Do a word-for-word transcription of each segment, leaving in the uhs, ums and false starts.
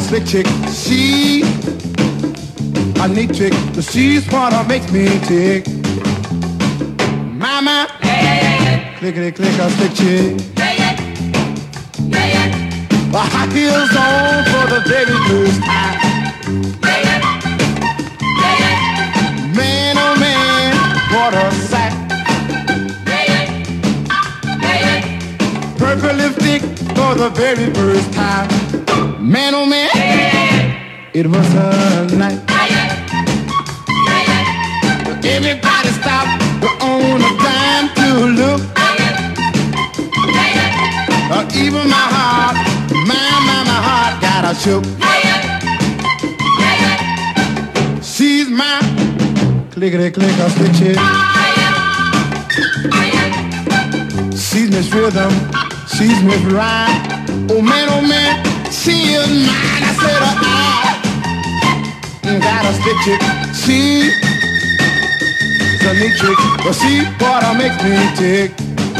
slick chick. She a neat chick. She's what makes me tick. Mama, yeah, yeah, yeah, yeah. Clickety click a slick chick. Yeah, yeah, yeah, yeah. The high heels on for the baby blues. Yeah, yeah, yeah, yeah. Man, oh man, what a sight. Yeah, yeah, yeah, yeah. Purple lipstick for the very first time. Man, oh man, yeah, yeah, yeah. It was a night. Yeah, yeah, yeah, yeah. Everybody stopped on a dime to look. Yeah, yeah, yeah. Uh, even my heart, my, my, my heart got a shook. Yeah, yeah, yeah, yeah. She's my clickety clicker slick chick. Yeah, yeah, yeah, yeah. She's Miss Rhythm, she's Miss Rhyme. Oh man, oh man, she is mine. I said, uh, I got a slick chick. She's a neat chick, but she what makes me tick.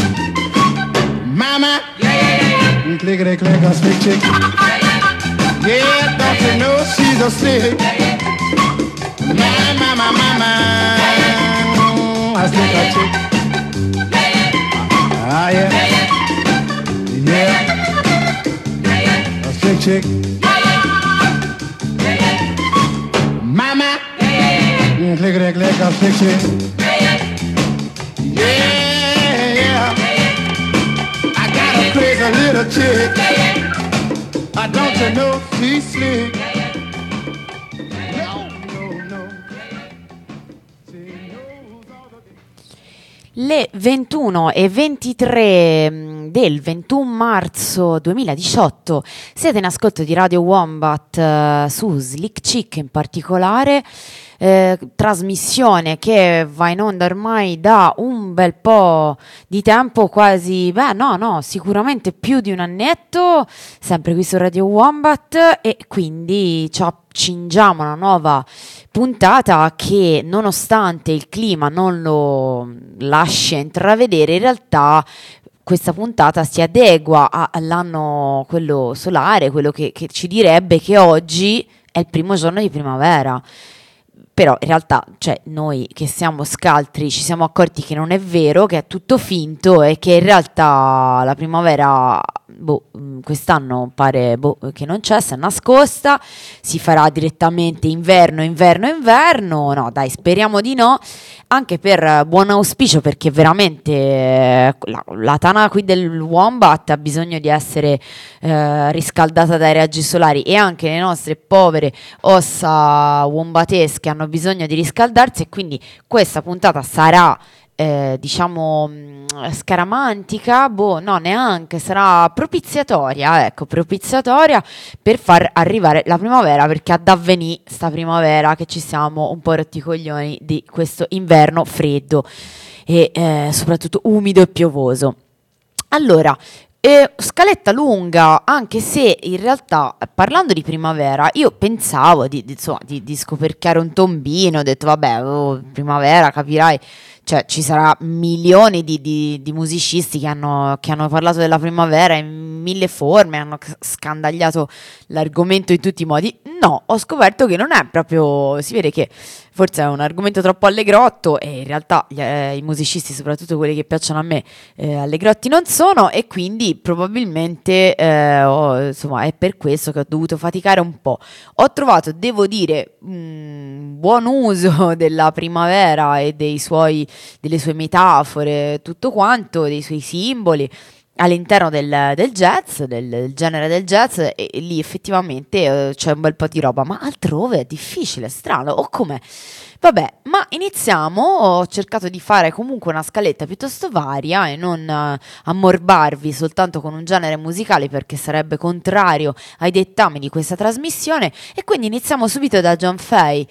Mama, yeah, yeah, yeah, yeah. Clickety click a slick chick. Yeah, yeah, yeah, don't you know she's a slick? Yeah, yeah. My, my, my, my, my, a slick a chick. Yeah, yeah. Ah, yeah. Yeah, yeah. A slick chick. Yeah, yeah. Yeah, mama, yeah, yeah, yeah. Clickety click a slick chick. Yeah, yeah, yeah. I got a crazy little chick. I don't you know she's slick. No, no, no. Le ventuno e ventitré del ventuno marzo duemiladiciotto siete in ascolto di Radio Wombat, eh, su Slick Chick in particolare. Eh, trasmissione che va in onda ormai da un bel po' di tempo, quasi, beh no no, sicuramente più di un annetto, sempre qui su Radio Wombat, e quindi ci accingiamo a una nuova puntata che, nonostante il clima non lo lasci intravedere, in realtà questa puntata si adegua all'anno quello solare, quello che, che ci direbbe che oggi è il primo giorno di primavera. Però in realtà, cioè, noi che siamo scaltri ci siamo accorti che non è vero, che è tutto finto e che in realtà la primavera, boh, quest'anno pare boh, che non c'è, si è nascosta, si farà direttamente inverno, inverno, inverno. No, dai, speriamo di no, anche per buon auspicio, perché veramente eh, la, la tana qui del Wombat ha bisogno di essere eh, riscaldata dai raggi solari, e anche le nostre povere ossa wombatesche hanno bisogno di riscaldarsi, e quindi questa puntata sarà eh, diciamo mh, scaramantica, boh, no, neanche, sarà propiziatoria, ecco, propiziatoria per far arrivare la primavera, perché ad avvenì sta primavera che ci siamo un po' rotti i coglioni di questo inverno freddo e eh, soprattutto umido e piovoso. Allora, Eh, scaletta lunga, anche se in realtà, parlando di primavera, io pensavo di, di, insomma, di, di scoperchiare un tombino. Ho detto vabbè, oh, primavera, capirai, cioè ci sarà milioni di, di, di musicisti che hanno, che hanno parlato della primavera in mille forme, hanno scandagliato l'argomento in tutti i modi. No, ho scoperto che non è proprio, si vede che forse è un argomento troppo allegrotto, e in realtà gli, eh, i musicisti, soprattutto quelli che piacciono a me, eh, allegrotti non sono, e quindi probabilmente eh, ho, insomma, è per questo che ho dovuto faticare un po'. Ho trovato, devo dire, un buon uso della primavera e dei suoi, delle sue metafore, tutto quanto, dei suoi simboli all'interno del, del jazz, del, del genere del jazz, e, e lì effettivamente eh, c'è un bel po' di roba, ma altrove è difficile, strano, o com'è? Vabbè, ma iniziamo. Ho cercato di fare comunque una scaletta piuttosto varia e non eh, ammorbarvi soltanto con un genere musicale, perché sarebbe contrario ai dettami di questa trasmissione, e quindi iniziamo subito da John Fay.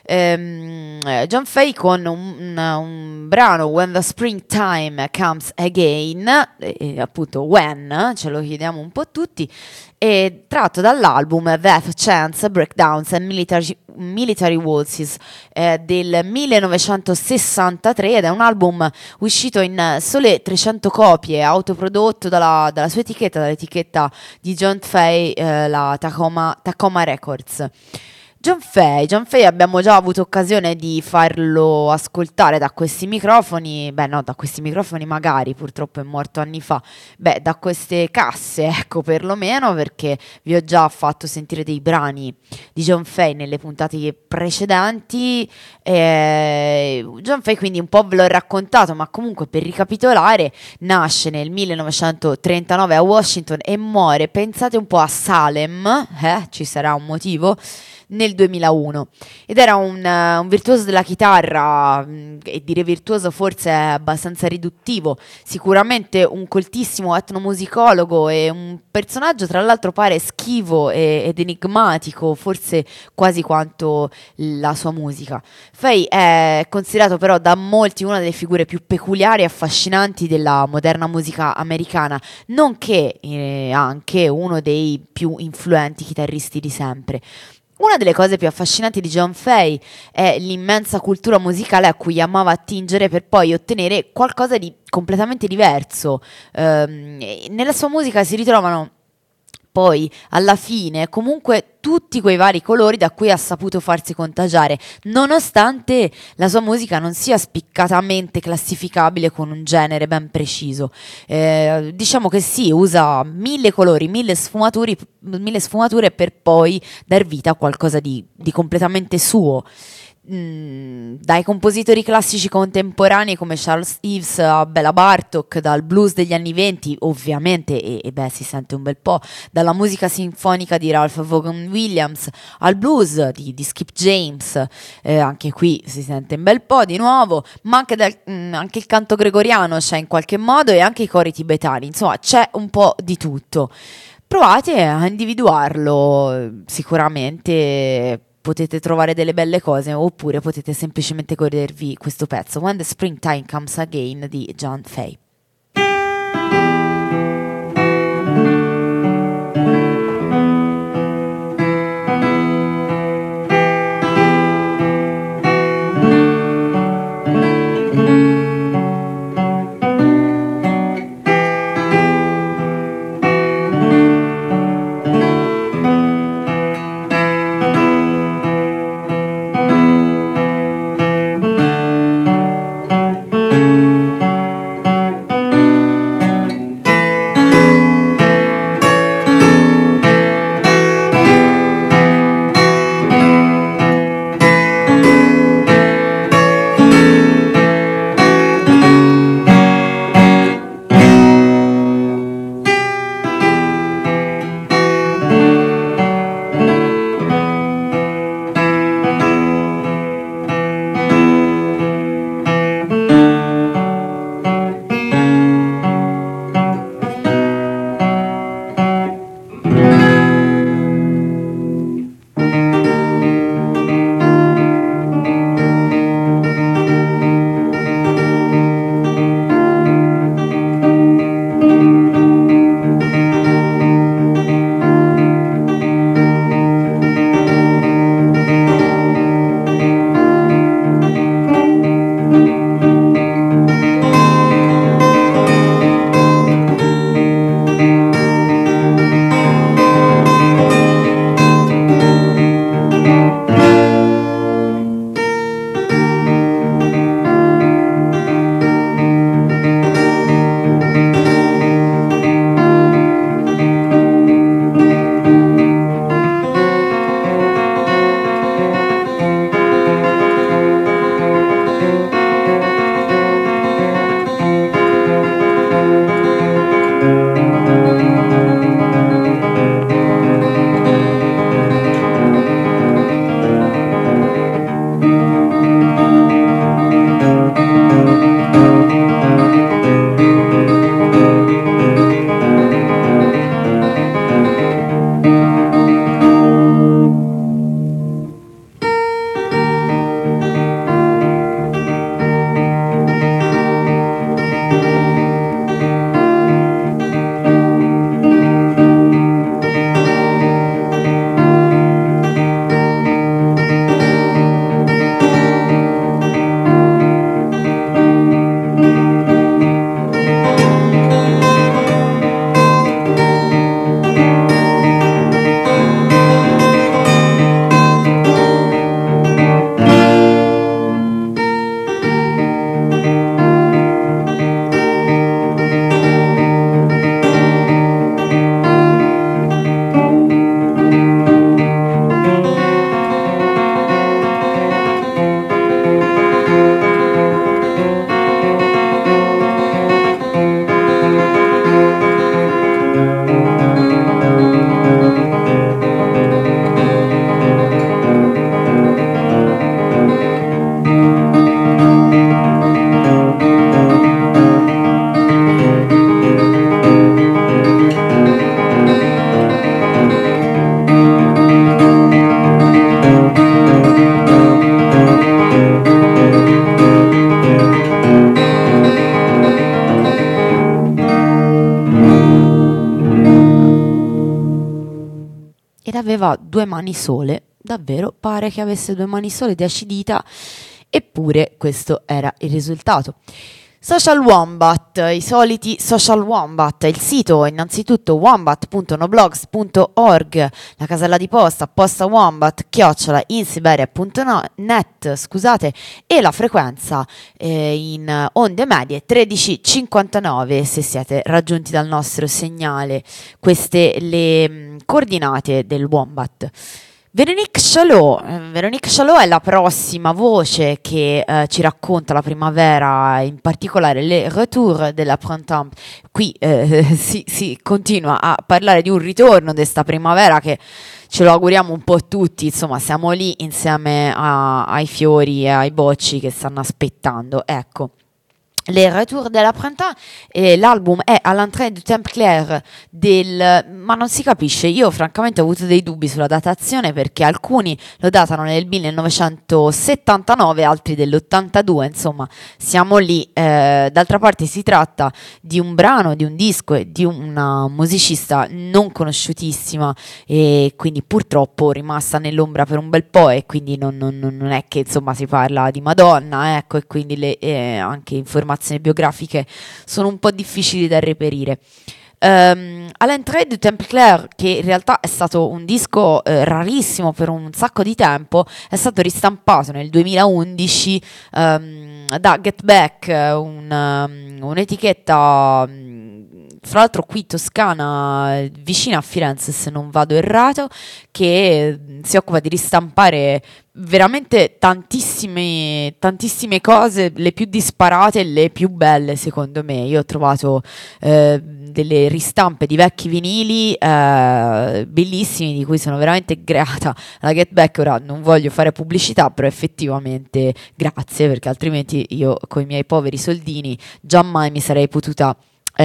Um, John Fay con un, un, un brano, When the Springtime Comes Again, e, e appunto When, ce lo chiediamo un po' tutti, e tratto dall'album Death Chance, Breakdowns and Military, Military Waltzes eh, del millenovecentosessantatré, ed è un album uscito in sole trecento copie, autoprodotto dalla, dalla sua etichetta, dall'etichetta di John Fay, eh, la Tacoma, Tacoma Records. John Fay, John Fay abbiamo già avuto occasione di farlo ascoltare da questi microfoni, beh no, da questi microfoni magari, purtroppo è morto anni fa, beh da queste casse, ecco, perlomeno, perché vi ho già fatto sentire dei brani di John Fay nelle puntate precedenti. eh, John Fay quindi un po' ve l'ho raccontato, ma comunque per ricapitolare, nasce nel millenovecentotrentanove a Washington e muore, pensate un po', a Salem, eh, ci sarà un motivo, nel duemilauno, ed era un, uh, un virtuoso della chitarra, mh, e dire virtuoso forse è abbastanza riduttivo, sicuramente un coltissimo etnomusicologo e un personaggio tra l'altro pare schivo e, ed enigmatico, forse quasi quanto la sua musica. Fay è considerato però da molti una delle figure più peculiari e affascinanti della moderna musica americana, nonché eh, anche uno dei più influenti chitarristi di sempre. Una delle cose più affascinanti di John Fay è l'immensa cultura musicale a cui amava attingere per poi ottenere qualcosa di completamente diverso. Ehm, nella sua musica si ritrovano poi alla fine comunque tutti quei vari colori da cui ha saputo farsi contagiare, nonostante la sua musica non sia spiccatamente classificabile con un genere ben preciso. Eh, diciamo che sì, usa mille colori, mille sfumature, mille sfumature per poi dar vita a qualcosa di, di completamente suo. Mm, dai compositori classici contemporanei come Charles Ives a Bela Bartok, dal blues degli anni venti ovviamente, e, e beh si sente un bel po', dalla musica sinfonica di Ralph Vaughan Williams al blues di, di Skip James, eh, anche qui si sente un bel po' di nuovo, ma anche, dal, mm, anche il canto gregoriano c'è in qualche modo, e anche i cori tibetani, insomma c'è un po' di tutto. Provate a individuarlo, sicuramente potete trovare delle belle cose, oppure potete semplicemente godervi questo pezzo, When the Springtime Comes Again di John Fay. aveva due mani sole, davvero pare che avesse due mani sole di acidità, eppure questo era il risultato. Social Wombat, i soliti Social Wombat, il sito innanzitutto wombat punto noblogs punto org, la casella di posta posta wombat chiocciola insiberia punto net, scusate, e la frequenza eh, in onde medie tredici cinquantanove se siete raggiunti dal nostro segnale. Queste le mh, coordinate del Wombat. Véronique Chalot, Véronique Chalot è la prossima voce che eh, ci racconta la primavera, in particolare le retour de la printemps. Qui eh, si, si continua a parlare di un ritorno di questa primavera che ce lo auguriamo un po' tutti, insomma siamo lì insieme a, ai fiori e ai bocci che stanno aspettando, ecco. Les Retours de la Printemps, e l'album è à l'entrée du Temple Clair del, ma non si capisce, io francamente ho avuto dei dubbi sulla datazione perché alcuni lo datano nel millenovecentosettantanove, altri dell'ottantadue, insomma siamo lì, eh, d'altra parte si tratta di un brano, di un disco e di una musicista non conosciutissima e quindi purtroppo rimasta nell'ombra per un bel po' e quindi non, non, non è che insomma si parla di Madonna, ecco, e quindi le, eh, anche informazioni biografiche sono un po' difficili da reperire. Um, à l'entrée du Temple Clair, che in realtà è stato un disco eh, rarissimo per un sacco di tempo, è stato ristampato nel duemilaundici um, da Get Back, un, um, un'etichetta um, fra l'altro qui toscana, vicina a Firenze se non vado errato, che si occupa di ristampare veramente tantissime, tantissime cose, le più disparate e le più belle secondo me. Io ho trovato eh, delle ristampe di vecchi vinili eh, bellissimi, di cui sono veramente grata alla Get Back. Ora non voglio fare pubblicità, però effettivamente grazie, perché altrimenti io con i miei poveri soldini giammai mi sarei potuta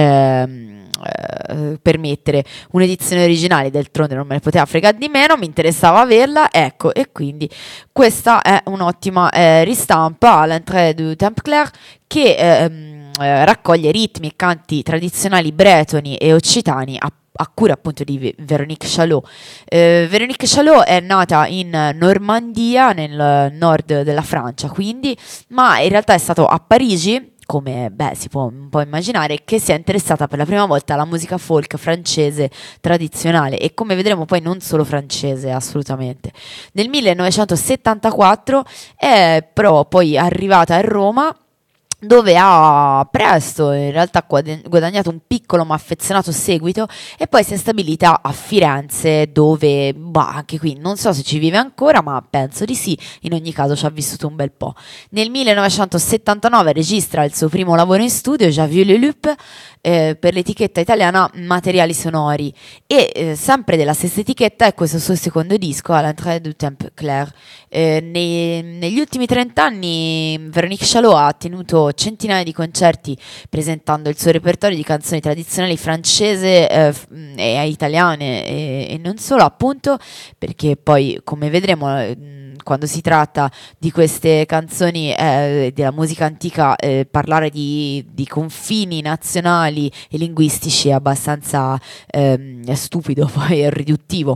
Ehm, eh, permettere un'edizione originale, d'altronde non me ne poteva fregare di meno, mi interessava averla, ecco, e quindi questa è un'ottima eh, ristampa all'entrée du Temple Clair che ehm, eh, raccoglie ritmi e canti tradizionali bretoni e occitani a a cura appunto di Véronique Chalot. Eh, Véronique Chalot è nata in Normandia, nel nord della Francia, quindi, ma in realtà è stato a Parigi, come beh, si può un po' immaginare, che si è interessata per la prima volta alla musica folk francese tradizionale e come vedremo poi non solo francese, assolutamente. Nel millenovecentosettantaquattro è però poi arrivata a Roma, dove ha presto in realtà guadagnato un piccolo ma affezionato seguito e poi si è stabilita a Firenze, dove bah, anche qui non so se ci vive ancora, ma penso di sì, in ogni caso ci ha vissuto un bel po'. Nel millenovecentosettantanove registra il suo primo lavoro in studio, J'ai vu le loup, eh, per l'etichetta italiana Materiali Sonori, e eh, sempre della stessa etichetta è questo suo secondo disco, à l'entrée du Temple Clair. Eh, nei, negli ultimi trent'anni Véronique Chalot ha tenuto centinaia di concerti presentando il suo repertorio di canzoni tradizionali francese eh, e italiane e, e non solo, appunto perché poi come vedremo eh, quando si tratta di queste canzoni eh, della musica antica eh, parlare di, di confini nazionali e linguistici è abbastanza eh, è stupido, poi è riduttivo.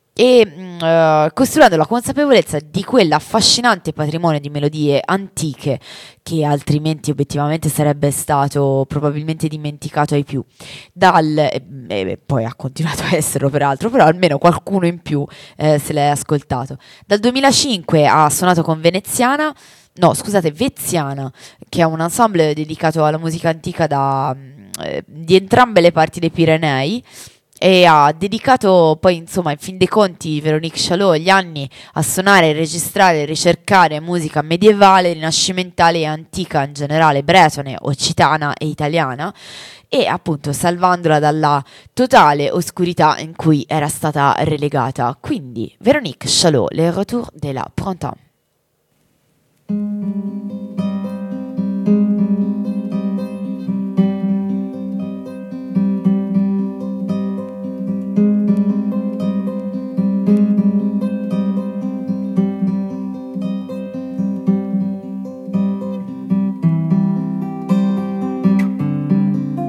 E uh, costruendo la consapevolezza di quell'affascinante patrimonio di melodie antiche che altrimenti obiettivamente sarebbe stato probabilmente dimenticato ai più, dal, e, e poi ha continuato a esserlo peraltro, però almeno qualcuno in più eh, se l'è ascoltato. Dal duemilacinque ha suonato con Veneziana, no scusate Veziana, che è un ensemble dedicato alla musica antica da, eh, di entrambe le parti dei Pirenei, e ha dedicato poi insomma in fin dei conti Véronique Chalot gli anni a suonare, registrare e ricercare musica medievale, rinascimentale e antica in generale, bretone, occitana e italiana, e appunto salvandola dalla totale oscurità in cui era stata relegata. Quindi Véronique Chalot, Le Retour de la Printemps.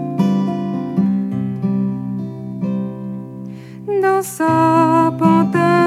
Dans sa panthère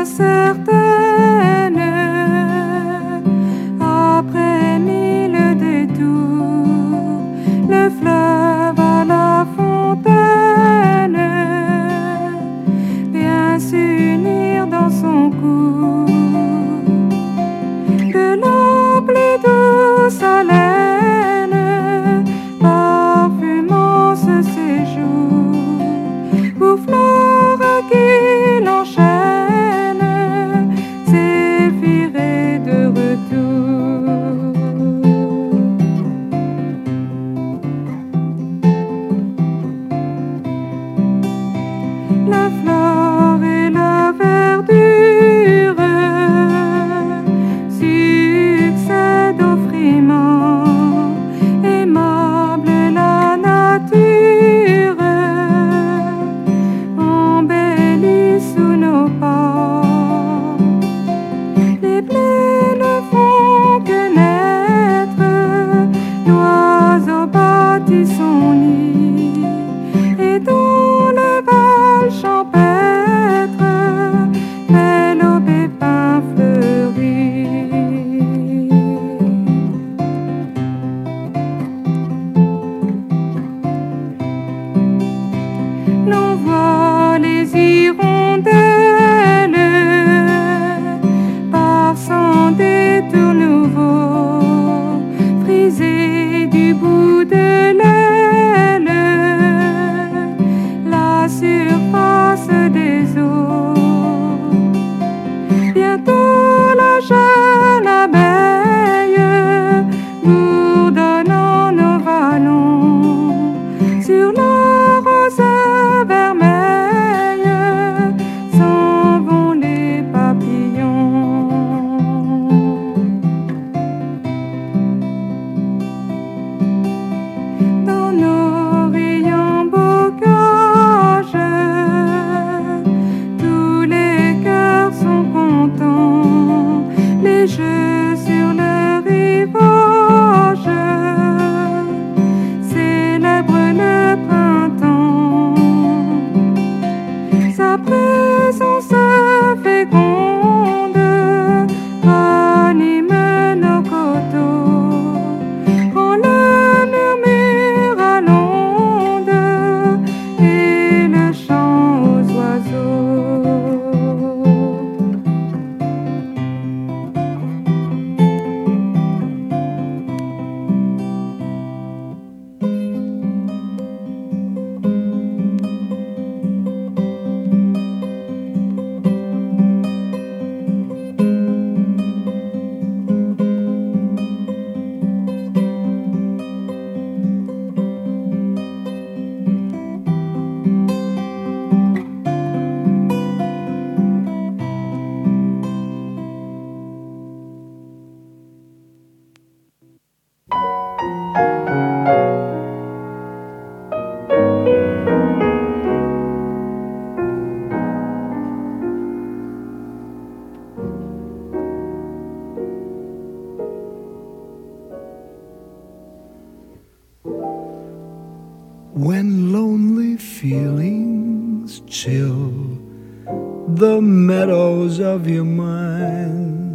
when lonely feelings chill the meadows of your mind.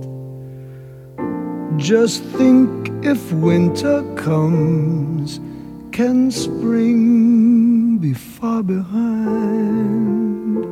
Just think, if winter comes, can spring be far behind?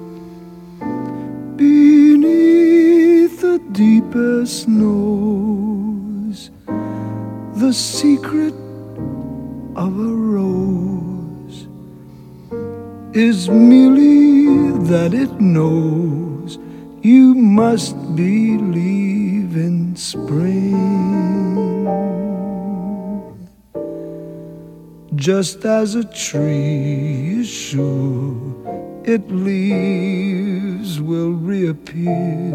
Beneath the deeper snows, the secret of a rose is merely that it knows you must believe in spring. Just as a tree is sure its leaves will reappear,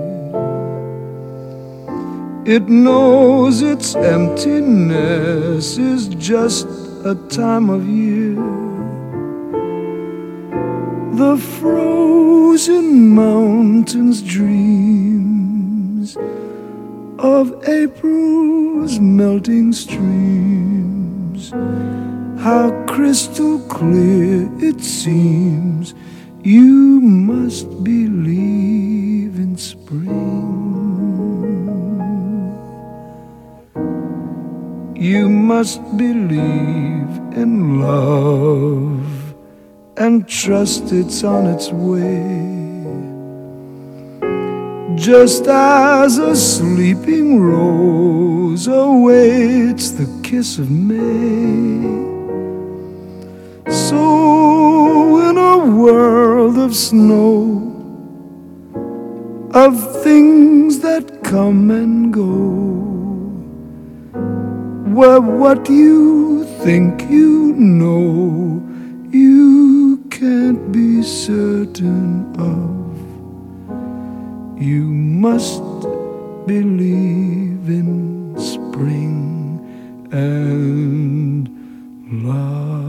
it knows its emptiness is just a time of year. The frozen mountains dreams of April's melting streams. How crystal clear it seems you must believe in spring. You must believe in love and trust it's on its way. Just as a sleeping rose awaits the kiss of May, so in a world of snow, of things that come and go, where what you think you know you can't be certain of, you must believe in spring and love.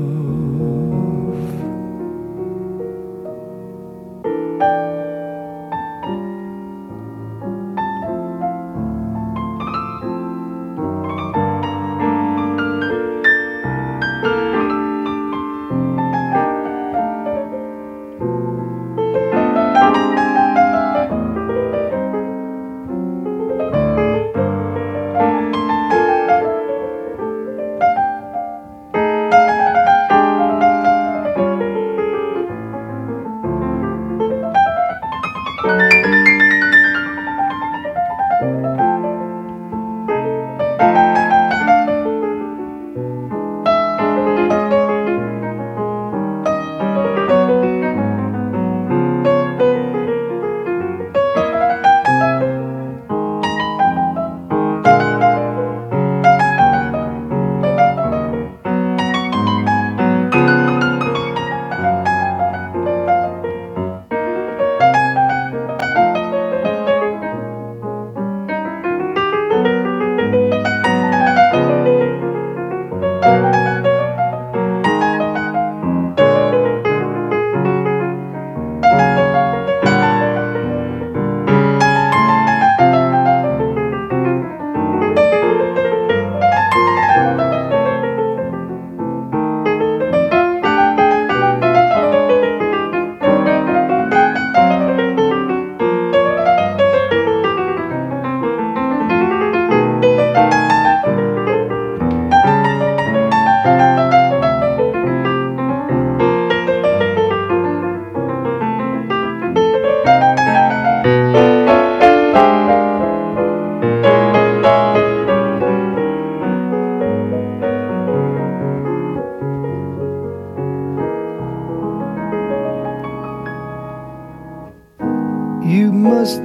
You must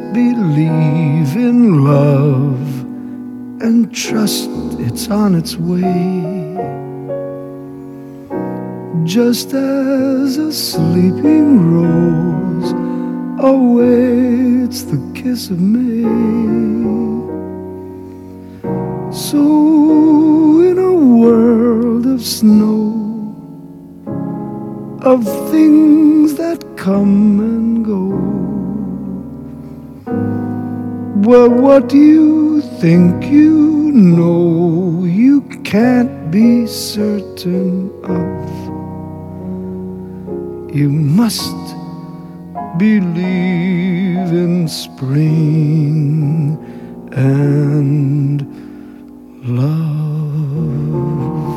believe in love and trust it's on its way. Just as a sleeping rose awaits the kiss of May, so in a world of snow, of things that come and go, well, what you think you know, you can't be certain of. You must believe in spring and love.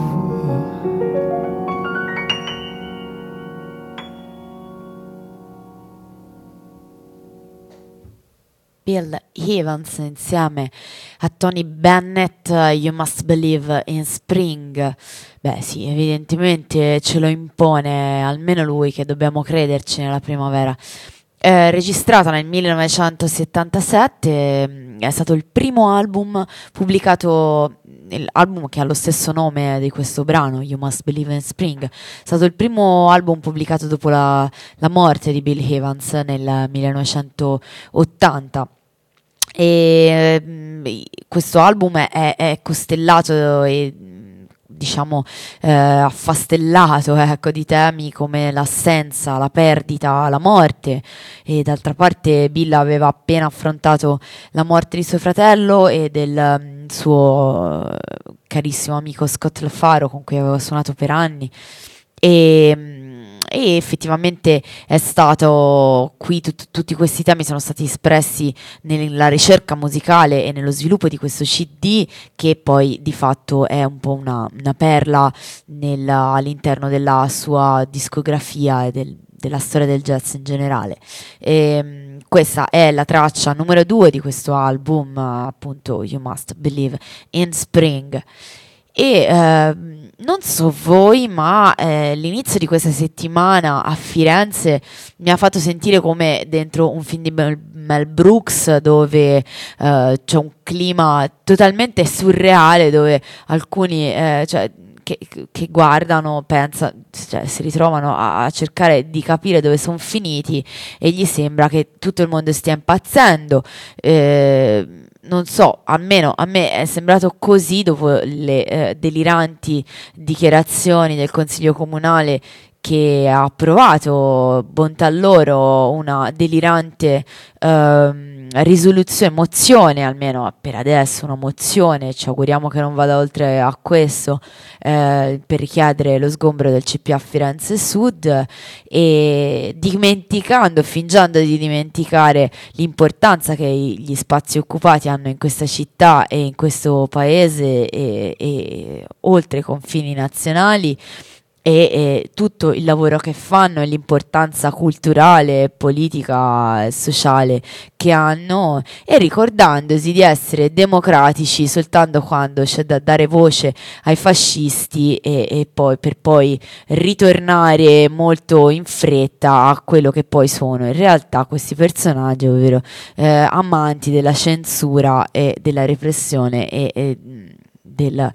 Bill Evans insieme a Tony Bennett, You Must Believe in Spring. Beh sì, evidentemente ce lo impone almeno lui, che dobbiamo crederci nella primavera. Eh, registrata nel millenovecentosettantasette, è stato il primo album pubblicato, l'album che ha lo stesso nome di questo brano, You Must Believe in Spring, è stato il primo album pubblicato dopo la, la morte di Bill Evans nel millenovecentottanta. E eh, questo album è, è costellato e diciamo eh, affastellato, ecco, di temi come l'assenza, la perdita, la morte. E d'altra parte Bill aveva appena affrontato la morte di suo fratello e del um, suo carissimo amico Scott LaFaro, con cui aveva suonato per anni. E E effettivamente è stato qui, tut- tutti questi temi sono stati espressi nella ricerca musicale e nello sviluppo di questo C D, che poi di fatto è un po' una, una perla nella, all'interno della sua discografia e del, della storia del jazz in generale. E, questa è la traccia numero due di questo album, appunto You Must Believe in Spring. E eh, non so voi, ma eh, l'inizio di questa settimana a Firenze mi ha fatto sentire come dentro un film di Mel, Mel Brooks, dove eh, c'è un clima totalmente surreale, dove alcuni eh, cioè, che, che guardano, pensano, cioè, si ritrovano a, a cercare di capire dove sono finiti e gli sembra che tutto il mondo stia impazzendo. Eh, Non so, almeno a me è sembrato così dopo le eh, deliranti dichiarazioni del Consiglio Comunale, che ha approvato, bontà loro, una delirante ehm, risoluzione, mozione, almeno per adesso una mozione, ci auguriamo che non vada oltre a questo, eh, per richiedere lo sgombero del C P A Firenze Sud, e dimenticando, fingendo di dimenticare l'importanza che gli spazi occupati hanno in questa città e in questo paese e, e oltre i confini nazionali. E, e tutto il lavoro che fanno e l'importanza culturale, politica e sociale che hanno, e ricordandosi di essere democratici soltanto quando c'è da dare voce ai fascisti e, e poi per poi ritornare molto in fretta a quello che poi sono in realtà questi personaggi, ovvero eh, amanti della censura e della repressione e, e del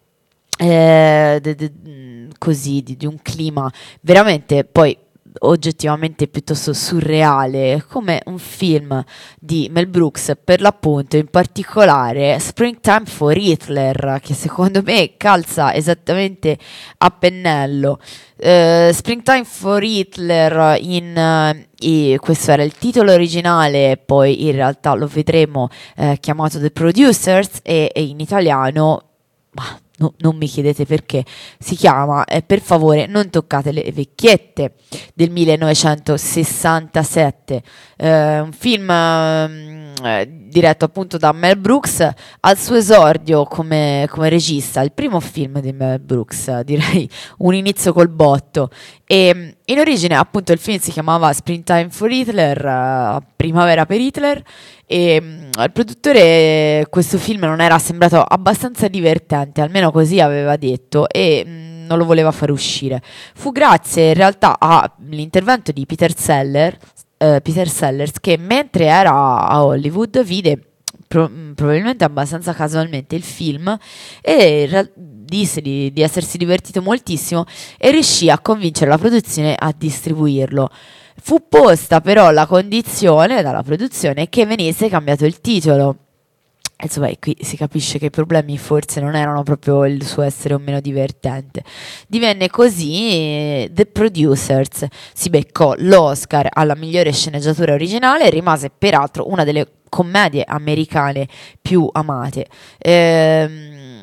eh, de, de, così di, di un clima veramente poi oggettivamente piuttosto surreale, come un film di Mel Brooks, per l'appunto, in particolare Springtime for Hitler, che secondo me calza esattamente a pennello. Uh, Springtime for Hitler in uh, e questo era il titolo originale, poi in realtà lo vedremo uh, chiamato The Producers, e, e in italiano, ma no, non mi chiedete perché, si chiama eh, Per favore non toccate le vecchiette, del millenovecentosessantasette, eh, un film eh, diretto appunto da Mel Brooks al suo esordio come, come regista, il primo film di Mel Brooks, direi un inizio col botto. E in origine appunto il film si chiamava Springtime for Hitler, uh, Primavera per Hitler, e um, al produttore questo film non era sembrato abbastanza divertente, almeno così aveva detto, e um, non lo voleva far uscire. Fu grazie in realtà all'intervento di Peter Seller, uh, Peter Sellers, che mentre era a Hollywood vide Pro- probabilmente abbastanza casualmente il film e ra- disse di, di essersi divertito moltissimo e riuscì a convincere la produzione a distribuirlo. Fu posta però la condizione dalla produzione che venisse cambiato il titolo. Insomma, qui si capisce che i problemi forse non erano proprio il suo essere o meno divertente. Divenne così eh, The Producers, si beccò l'Oscar alla migliore sceneggiatura originale e rimase peraltro una delle commedie americane più amate. Ehm,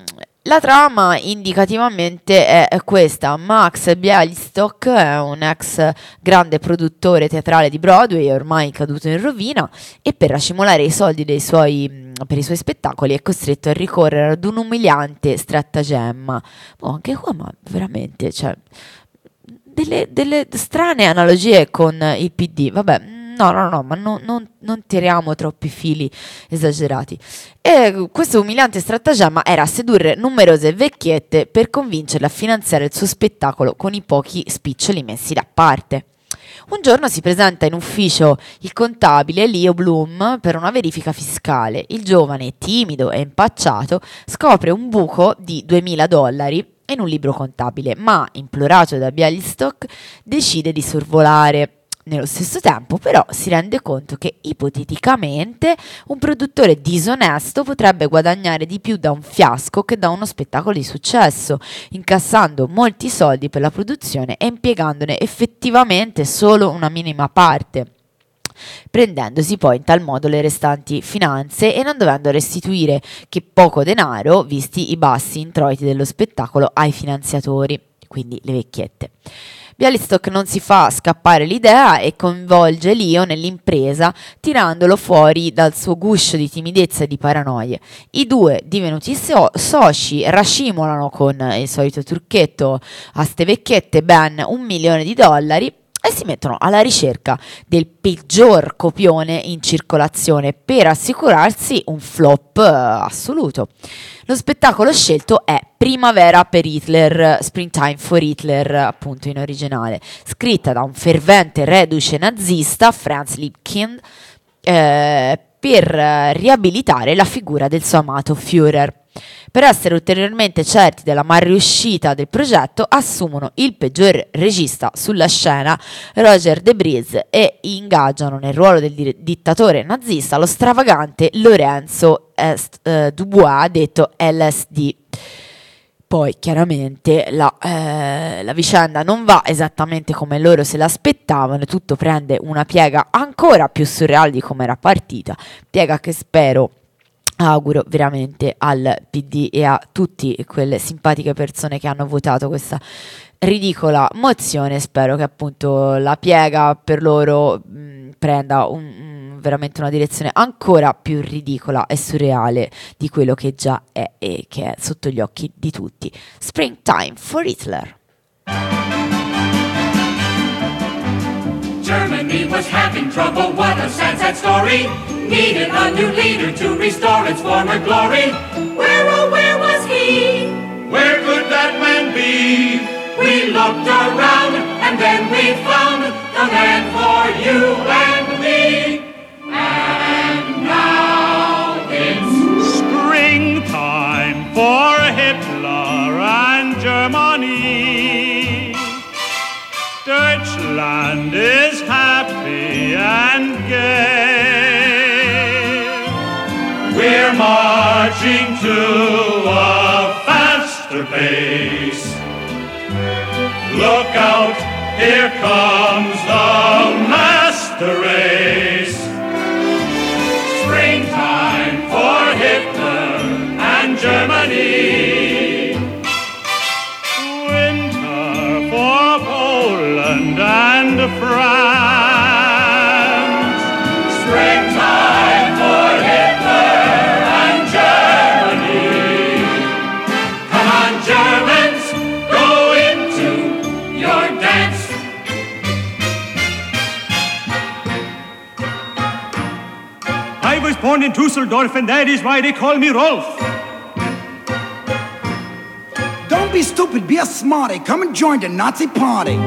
La trama indicativamente è questa: Max Bialystock è un ex grande produttore teatrale di Broadway, ormai caduto in rovina, e per racimolare i soldi dei suoi, per i suoi spettacoli è costretto a ricorrere ad un umiliante stratagemma. Oh, anche qua, ma veramente, cioè, delle, delle strane analogie con il P D, vabbè. No, no, no, ma no, non, non tiriamo troppi fili esagerati. E questo umiliante stratagemma era sedurre numerose vecchiette per convincerle a finanziare il suo spettacolo con i pochi spiccioli messi da parte. Un giorno si presenta in ufficio il contabile Leo Bloom per una verifica fiscale. Il giovane, timido e impacciato, scopre un buco di duemila dollari in un libro contabile, ma, implorato da Bialystock, decide di sorvolare. Nello stesso tempo, però, si rende conto che ipoteticamente un produttore disonesto potrebbe guadagnare di più da un fiasco che da uno spettacolo di successo, incassando molti soldi per la produzione e impiegandone effettivamente solo una minima parte, prendendosi poi in tal modo le restanti finanze e non dovendo restituire che poco denaro, visti i bassi introiti dello spettacolo, ai finanziatori, quindi le vecchiette. Bialystock non si fa scappare l'idea e coinvolge Leo nell'impresa, tirandolo fuori dal suo guscio di timidezza e di paranoie. I due, divenuti so- soci, racimolano con il solito trucchetto a ste vecchiette ben un milione di dollari e si mettono alla ricerca del peggior copione in circolazione per assicurarsi un flop uh, assoluto. Lo spettacolo scelto è Primavera per Hitler, Springtime for Hitler, appunto in originale, scritta da un fervente reduce nazista, Franz Liebkind, eh, per riabilitare la figura del suo amato Führer. Per essere ulteriormente certi della malriuscita del progetto, assumono il peggior regista sulla scena, Roger De Vries, e ingaggiano nel ruolo del di- dittatore nazista lo stravagante Lorenzo Est, eh, Dubois, detto L S D. Poi chiaramente la, eh, la vicenda non va esattamente come loro se l'aspettavano e tutto prende una piega ancora più surreale di come era partita, piega che spero auguro veramente al P D e a tutte quelle simpatiche persone che hanno votato questa ridicola mozione. Spero che appunto la piega per loro mh, prenda un, un, veramente una direzione ancora più ridicola e surreale di quello che già è e che è sotto gli occhi di tutti. Springtime for Hitler. Germany was having trouble, what a sad, sad story. Needed a new leader to restore its former glory. Where, oh, where was he? Where could that man be? We looked around and then we found the man for you and me. And now it's springtime for Hitler and Germany. Deutschland is happy and gay. We're marching to a faster pace. Look out, here comes the master race. Springtime for Hitler and Germany. Winter for Poland and France. Springtime for Hitler and Germany. Come on, Germans, go into your dance. I was born in Dusseldorf and that is why they call me Rolf. Don't be stupid, be a smarty. Come and join the Nazi party.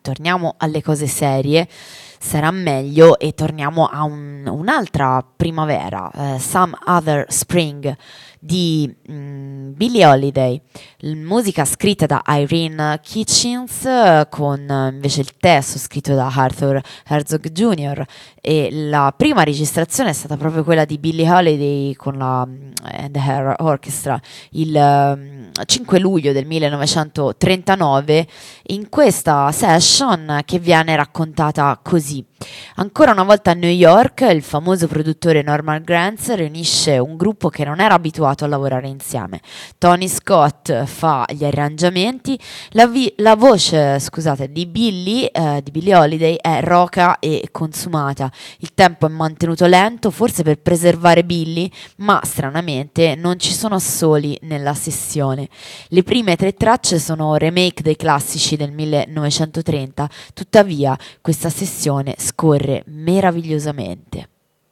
torniamo alle cose serie, sarà meglio, e torniamo a un, un'altra primavera, eh, Some Other Spring di mm, Billie Holiday, L- musica scritta da Irene Kitchens, eh, con eh, invece il testo scritto da Arthur Herzog Junior, e la prima registrazione è stata proprio quella di Billie Holiday con la mm, and Her Orchestra il mm, cinque luglio del millenovecentotrentanove, in questa session che viene raccontata così. Ancora una volta a New York, il famoso produttore Norman Granz riunisce un gruppo che non era abituato a lavorare insieme. Tony Scott fa gli arrangiamenti, la, vi- la voce, scusate, di Billie, eh, di Billie Holiday è roca e consumata. Il tempo è mantenuto lento, forse per preservare Billie, ma stranamente non ci sono assoli nella sessione. Le prime tre tracce sono remake dei classici del millenovecentotrenta, tuttavia questa sessione scorre meravigliosamente.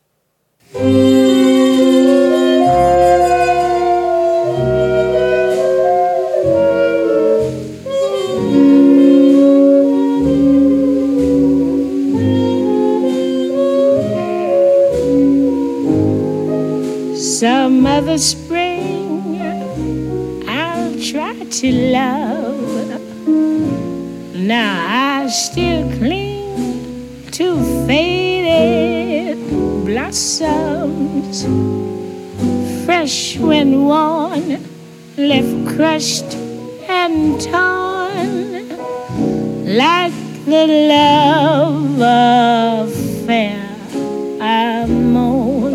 Some other spring I'll try to love. Now I still cling to faded blossoms, fresh when worn, left crushed and torn, like the love affair I mourn.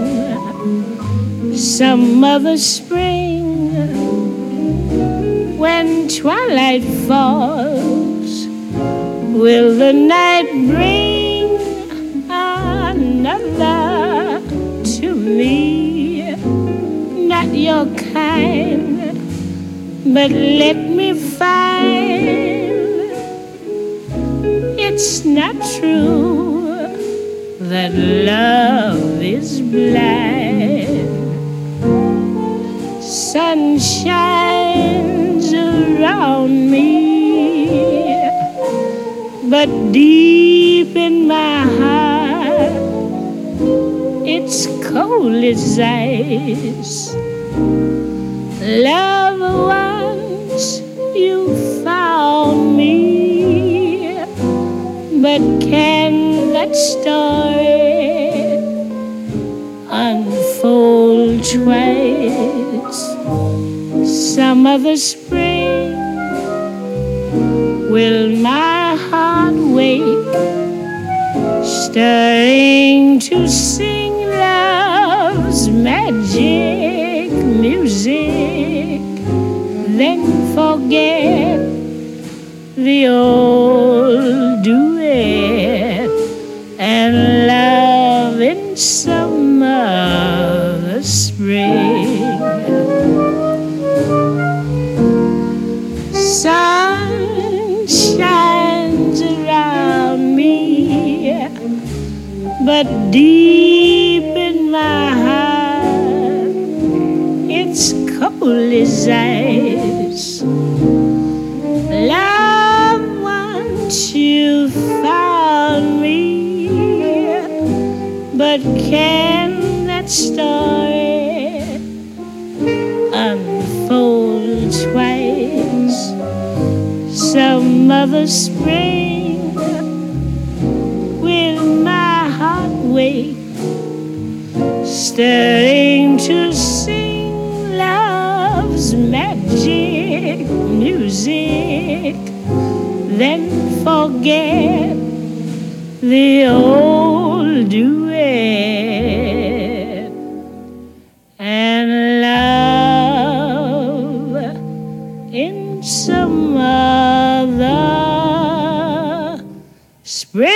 Some other spring, when twilight falls, will the night bring another to me? Not your kind, but let me find it's not true that love is blind. Sun shines around me, but deep in my heart it's cold as ice. Love, once you found me, but can that story unfold twice? Some other spring will my heart wake, stirring to sing love's magic music, then forget the old duet and love in some other spring. Sun shines around me, but deep in my heart it's cold as ice. Love, once you found me, but can that story unfold twice? Some other spring will my heart wake, stirring to sing love's magic music, then forget the old duet and love in some other spring.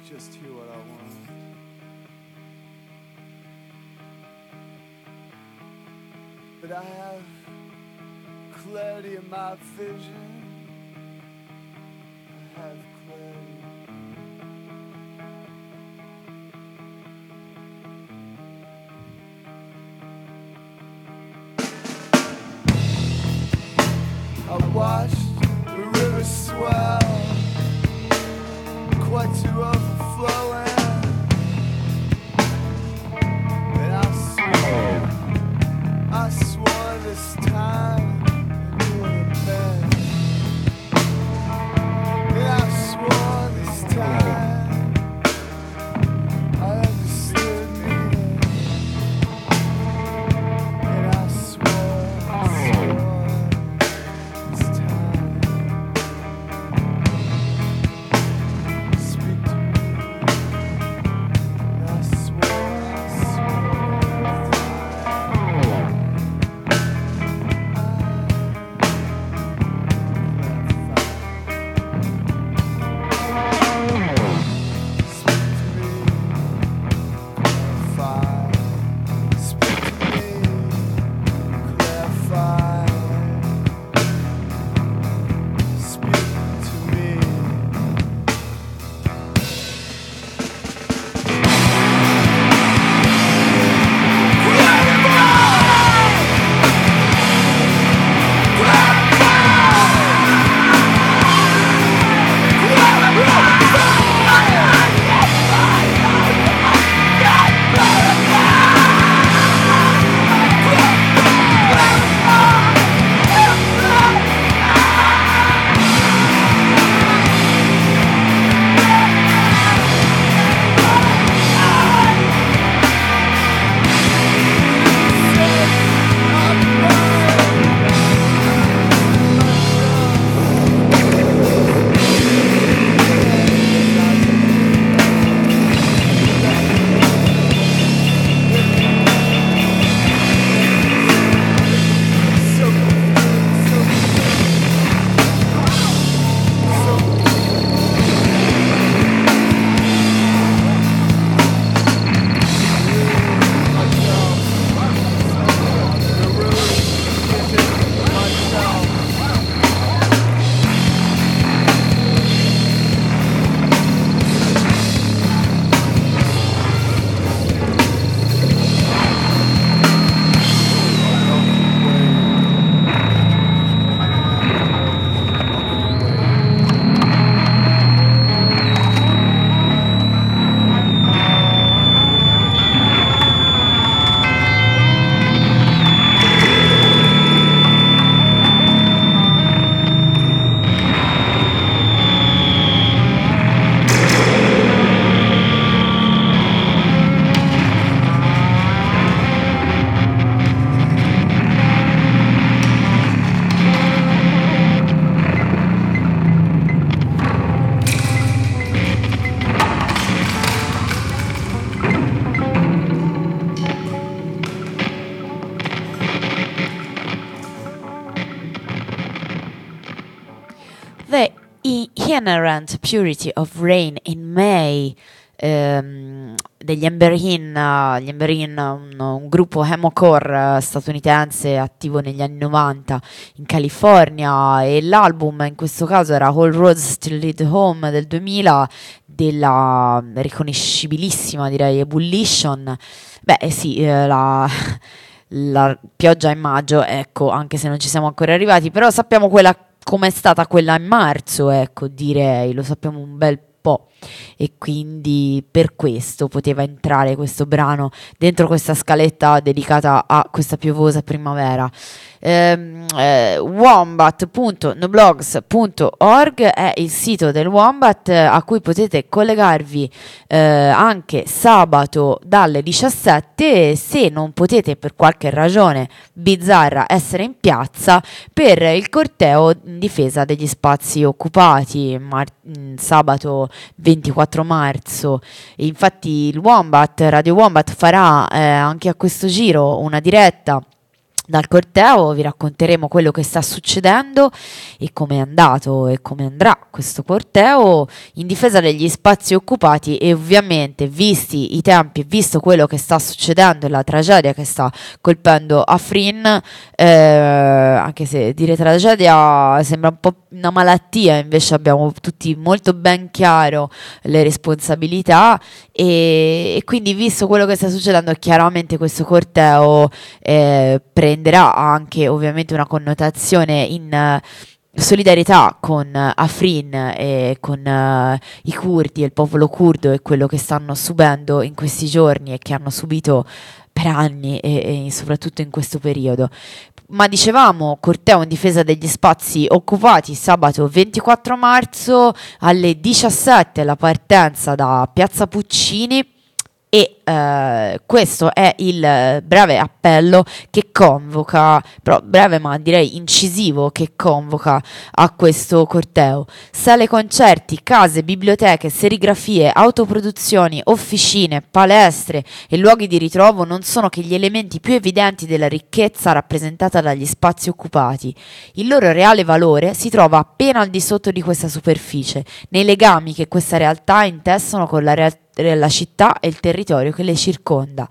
just hear what I want. But I have clarity in my vision. I have clarity. I watched the river swell, quite too overflowing, and I swore, I swore this time it would have been, and I swore this time I understood meaning, and I swore, I swore. The Inherent Purity of Rain in May, ehm, degli Amber Inn, uh, gli Amber Inn, un, un gruppo emocore uh, statunitense attivo negli anni novanta in California, e l'album in questo caso era All Roads Still Lead Home del duemila, della riconoscibilissima, direi, Ebullition. Beh eh sì, eh, la... la pioggia in maggio, ecco, anche se non ci siamo ancora arrivati, però sappiamo quella com'è stata quella in marzo, ecco, direi, lo sappiamo un bel po', e quindi per questo poteva entrare questo brano dentro questa scaletta dedicata a questa piovosa primavera. ehm, eh, wombat punto noblogs punto org è il sito del Wombat, eh, a cui potete collegarvi eh, anche sabato dalle diciassette, se non potete per qualche ragione bizzarra essere in piazza per il corteo in difesa degli spazi occupati, mar- sabato ventiquattro marzo. Infatti il Wombat, Radio Wombat, farà eh, anche a questo giro una diretta Dal corteo vi racconteremo quello che sta succedendo e come è andato e come andrà questo corteo in difesa degli spazi occupati e ovviamente visti i tempi e visto quello che sta succedendo e la tragedia che sta colpendo Afrin, eh, anche se dire tragedia sembra un po' una malattia, invece abbiamo tutti molto ben chiaro le responsabilità e, e quindi visto quello che sta succedendo chiaramente questo corteo eh, prenderà anche ovviamente una connotazione in uh, solidarietà con uh, Afrin e con uh, i curdi e il popolo curdo e quello che stanno subendo in questi giorni e che hanno subito per anni e, e soprattutto in questo periodo. Ma dicevamo, corteo in difesa degli spazi occupati sabato ventiquattro marzo alle diciassette, la partenza da Piazza Puccini. E eh, questo è il breve appello che convoca, però breve ma direi incisivo, che convoca a questo corteo. Sale concerti, case, biblioteche, serigrafie, autoproduzioni, officine, palestre e luoghi di ritrovo non sono che gli elementi più evidenti della ricchezza rappresentata dagli spazi occupati. Il loro reale valore si trova appena al di sotto di questa superficie, nei legami che questa realtà intessono con la realtà la città e il territorio che le circonda.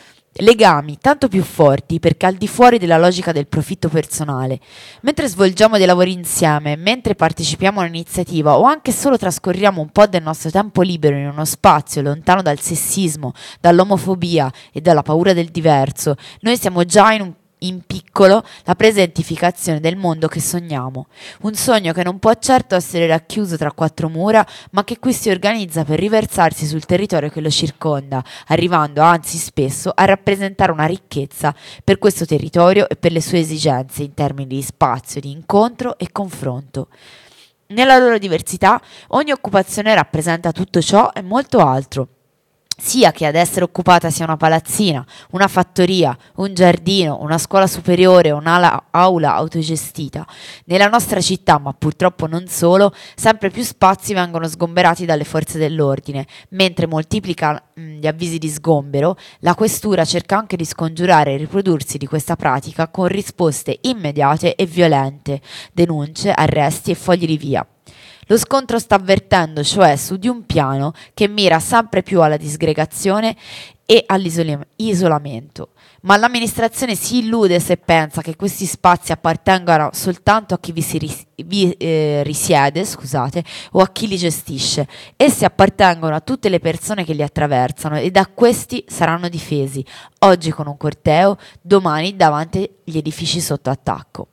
Legami tanto più forti perché al di fuori della logica del profitto personale. Mentre svolgiamo dei lavori insieme, mentre partecipiamo a un'iniziativa o anche solo trascorriamo un po' del nostro tempo libero in uno spazio lontano dal sessismo, dall'omofobia e dalla paura del diverso, noi siamo già in un in piccolo la presentificazione del mondo che sogniamo, un sogno che non può certo essere racchiuso tra quattro mura, ma che qui si organizza per riversarsi sul territorio che lo circonda, arrivando anzi spesso a rappresentare una ricchezza per questo territorio e per le sue esigenze in termini di spazio, di incontro e confronto. Nella loro diversità, ogni occupazione rappresenta tutto ciò e molto altro. Sia che ad essere occupata sia una palazzina, una fattoria, un giardino, una scuola superiore o un'aula autogestita. Nella nostra città, ma purtroppo non solo, sempre più spazi vengono sgomberati dalle forze dell'ordine. Mentre moltiplica mh, gli avvisi di sgombero, la questura cerca anche di scongiurare il riprodursi di questa pratica con risposte immediate e violente, denunce, arresti e fogli di via. Lo scontro sta avvertendo, cioè, su di un piano che mira sempre più alla disgregazione e all'isolamento. Ma l'amministrazione si illude se pensa che questi spazi appartengano soltanto a chi vi, si ris- vi eh, risiede, scusate, o a chi li gestisce. Essi appartengono a tutte le persone che li attraversano e da questi saranno difesi, oggi con un corteo, domani davanti agli edifici sotto attacco.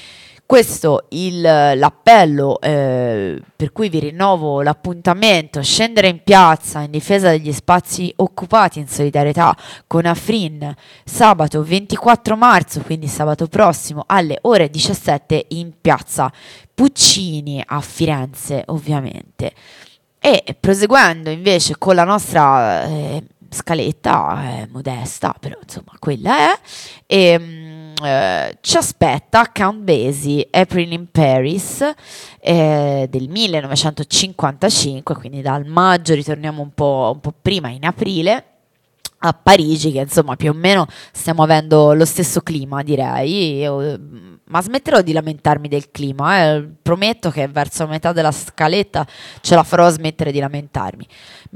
Questo il, l'appello eh, per cui vi rinnovo l'appuntamento, scendere in piazza in difesa degli spazi occupati in solidarietà con Afrin sabato ventiquattro marzo, quindi sabato prossimo alle ore diciassette in piazza Puccini a Firenze ovviamente. E proseguendo invece con la nostra eh, scaletta eh, modesta, però insomma quella è, e Uh, ci aspetta Count Basie, April in Paris eh, del millenovecentocinquantacinque, quindi dal maggio ritorniamo un po', un po' prima, in aprile, a Parigi, che insomma più o meno stiamo avendo lo stesso clima, direi. Io, ma smetterò di lamentarmi del clima, eh. Prometto che verso la metà della scaletta ce la farò smettere di lamentarmi.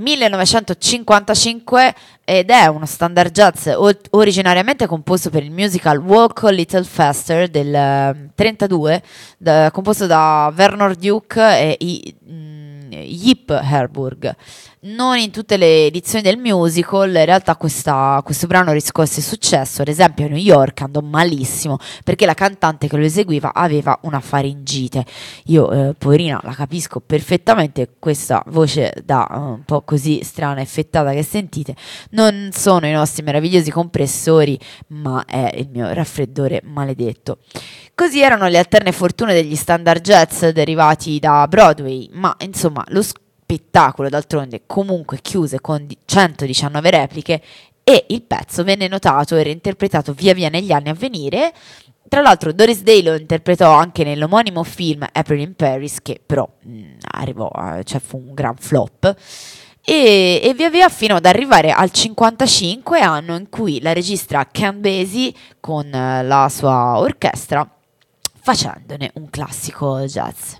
millenovecentocinquantacinque, ed è uno standard jazz o- originariamente composto per il musical Walk a Little Faster del uh, trentadue, da, composto da Vernon Duke e i, mm, Yip Herburg. Non in tutte le edizioni del musical in realtà questa, questo brano riscosse successo. Ad esempio a New York andò malissimo perché la cantante che lo eseguiva aveva una faringite. Io eh, poverina la capisco perfettamente, questa voce da uh, un po' così strana, effettata che sentite non sono i nostri meravigliosi compressori, ma è il mio raffreddore maledetto. Così erano le alterne fortune degli standard jazz derivati da Broadway, ma insomma lo spettacolo d'altronde comunque chiuse con centodiciannove repliche e il pezzo venne notato e reinterpretato via via negli anni a venire. Tra l'altro Doris Day lo interpretò anche nell'omonimo film April in Paris, che però mh, arrivò, cioè fu un gran flop. e, e via via fino ad arrivare al cinquantacinque, anno in cui la registra Count Basie con eh, la sua orchestra, facendone un classico jazz.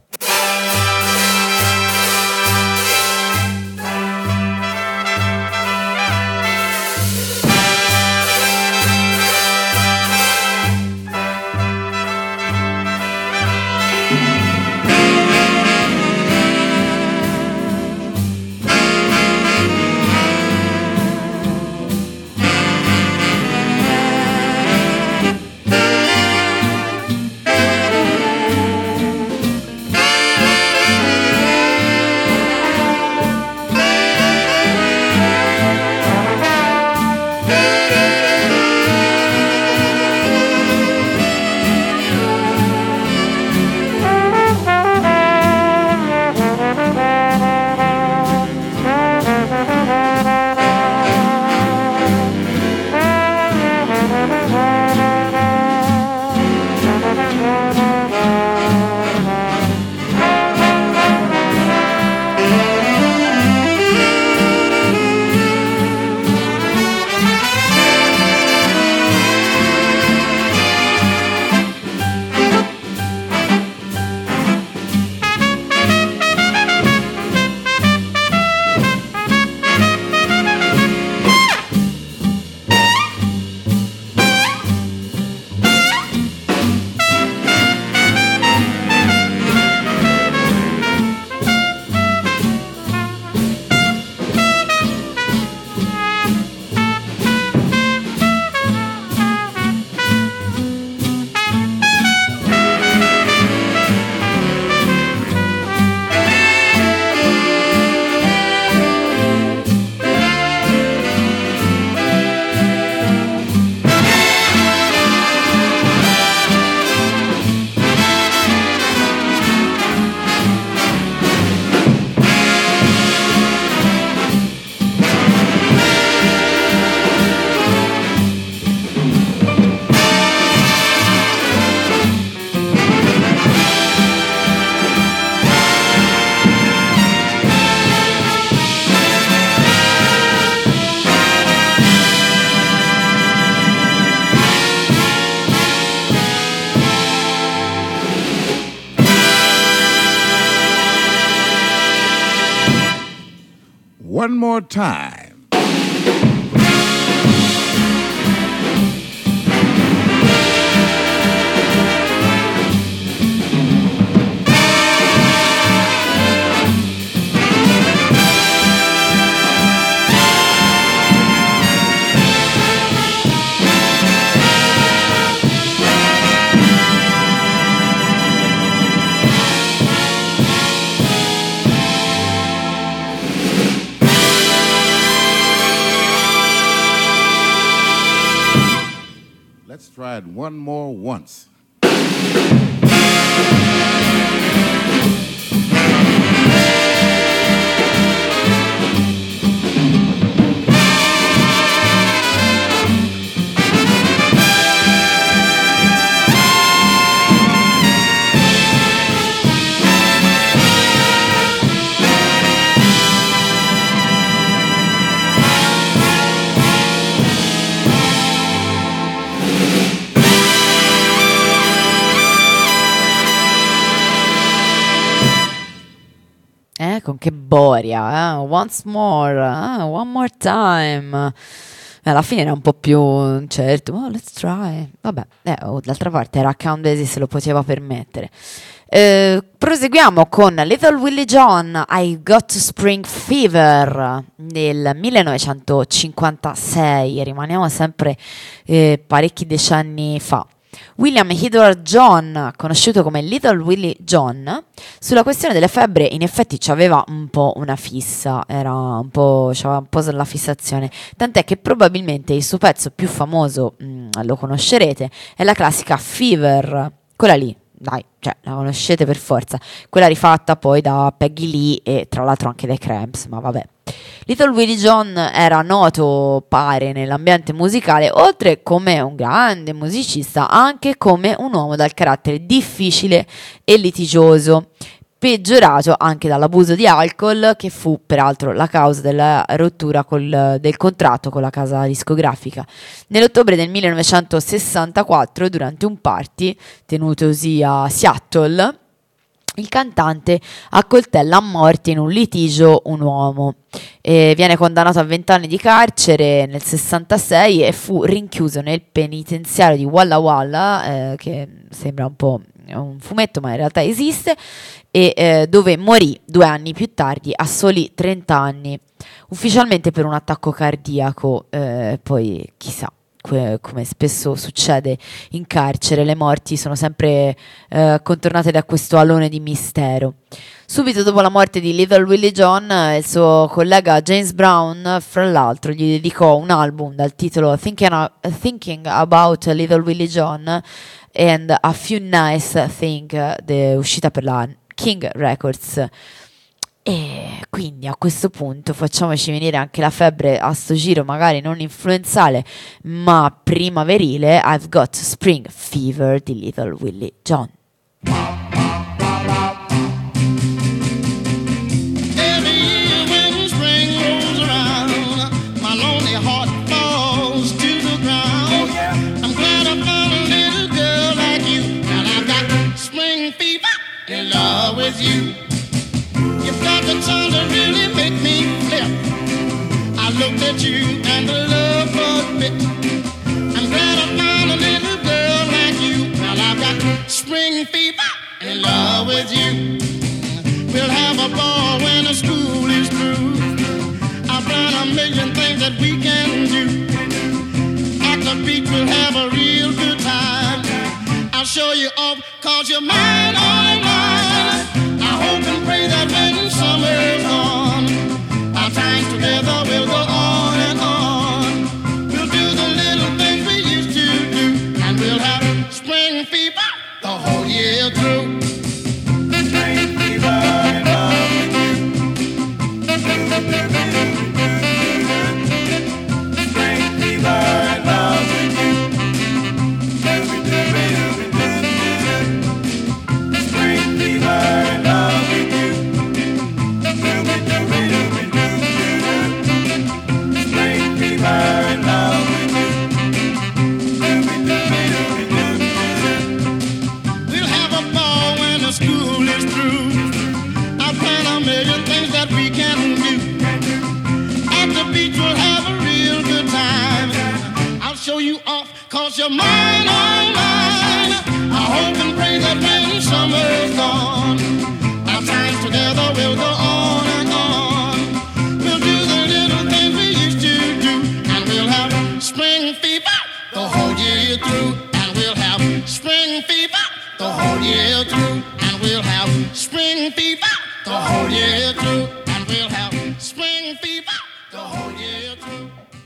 One more time. Let's try it one more once. Eh, con che boria, eh? Once more, eh? One more time. Eh, alla fine era un po' più certo, oh, let's try. Vabbè, eh, oh, d'altra parte era Count Basie, se lo poteva permettere. Eh, proseguiamo con Little Willie John, I Got to Spring Fever del millenovecentocinquantasei, rimaniamo sempre eh, parecchi decenni fa. William Edward John, conosciuto come Little Willie John, sulla questione delle febbri in effetti ci aveva un po' una fissa, era un po', c'aveva un po' la fissazione, tant'è che probabilmente il suo pezzo più famoso, mh, lo conoscerete, è la classica Fever, quella lì. Dai, cioè, la conoscete per forza. Quella rifatta poi da Peggy Lee e tra l'altro anche dai Cramps, ma vabbè. Little Willie John era noto, pare, nell'ambiente musicale, oltre come un grande musicista, anche come un uomo dal carattere difficile e litigioso. peggiorato anche dall'abuso di alcol, che fu peraltro la causa della rottura col, del contratto con la casa discografica. Nell'ottobre del millenovecentosessantaquattro, durante un party tenutosi a Seattle, il cantante accoltella a morte in un litigio un uomo. E viene condannato a venti anni di carcere nel sessantasei e fu rinchiuso nel penitenziario di Walla Walla, eh, che sembra un po' un fumetto ma in realtà esiste, e eh, dove morì due anni più tardi a soli trenta anni, ufficialmente per un attacco cardiaco, eh, poi chissà. Come spesso succede in carcere, le morti sono sempre eh, contornate da questo alone di mistero. Subito dopo la morte di Little Willie John, il suo collega James Brown, fra l'altro, gli dedicò un album dal titolo Thinking, Thinking About Little Willie John and a Few Nice Things, uscita per la King Records. E quindi a questo punto facciamoci venire anche la febbre a sto giro, magari non influenzale ma primaverile. I've Got Spring Fever di Little Willie John. Every year when spring rolls around, my lonely heart falls to the ground. I'm glad I found a little girl like you, and I've got spring fever in love with you. You've got the time to really make me flip. I looked at you and the love was bit. I'm glad I found a little girl like you. Now I've got spring fever in love with you. We'll have a ball when the school is through. I'll plan a million things that we can do. At the beach we'll have a real good time. I'll show you off cause you're mine, all mine. I hope and pray that when summer's gone, our time together will go on and on. We'll do the little things we used to do, and we'll have spring fever the whole year through. Spring fever in love with you. Spring fever in love with you. Spring fever in love with you. Spring fever in love with you. We'll have a ball when the school is through. I'll plan a million things that we can do. At the beach we'll have a real good time. I'll show you off cause you're mine, all mine. I hope and pray that when summer's gone, our time together will go on and on. We'll do the little things we used to do, and we'll have spring fever the whole year through. And we'll have spring fever the whole year through. And we'll have spring fever the whole year through. And we'll have spring fever the whole year through.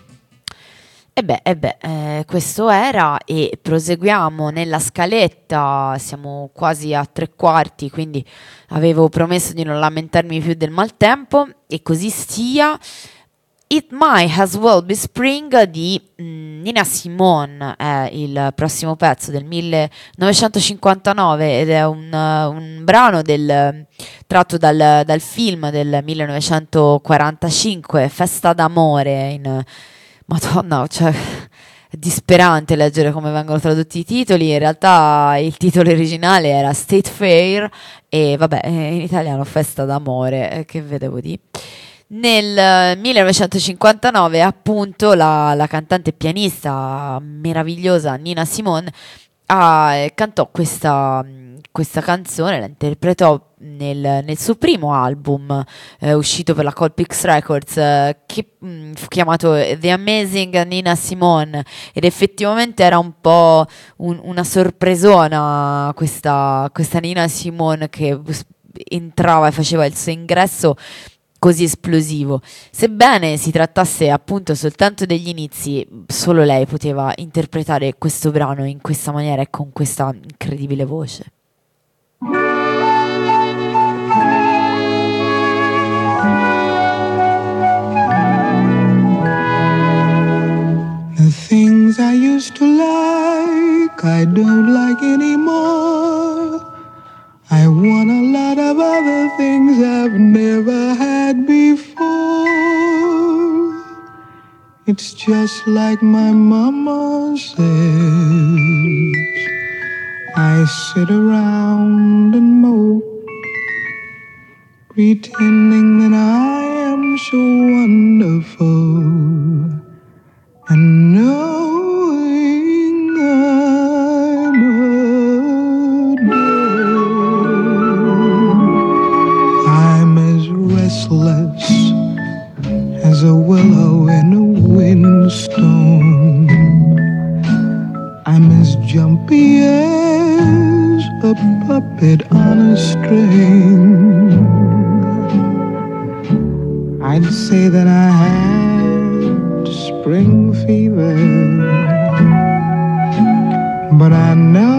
E beh, e beh eh, questo era, e proseguiamo nella scaletta, siamo quasi a tre quarti, quindi avevo promesso di non lamentarmi più del maltempo, e così sia. It Might As Well Be Spring di mm, Nina Simone è il prossimo pezzo del millenovecentocinquantanove, ed è un, uh, un brano del, tratto dal, dal film del millenovecentoquarantacinque, Festa d'amore. In Madonna, cioè è disperante leggere come vengono tradotti i titoli. In realtà il titolo originale era State Fair e vabbè, in italiano Festa d'amore, che vedevo di. Nel millenovecentocinquantanove appunto la, la cantante e pianista meravigliosa Nina Simone ah, cantò questa, questa canzone, la interpretò nel, nel suo primo album eh, uscito per la Colpix Records, eh, che mh, fu chiamato The Amazing Nina Simone, ed effettivamente era un po' un, una sorpresona questa, questa Nina Simone che entrava e faceva il suo ingresso così esplosivo. Sebbene si trattasse appunto soltanto degli inizi, solo lei poteva interpretare questo brano in questa maniera e con questa incredibile voce. The things I used to like, I don't like anymore. I want a lot of other It's just like my mama says. I sit around and mope, pretending that I am so wonderful, and knowing I'm a dog. I'm as restless as a willow in a windstorm. I'm as jumpy as a puppet on a string. I'd say that I had spring fever, but I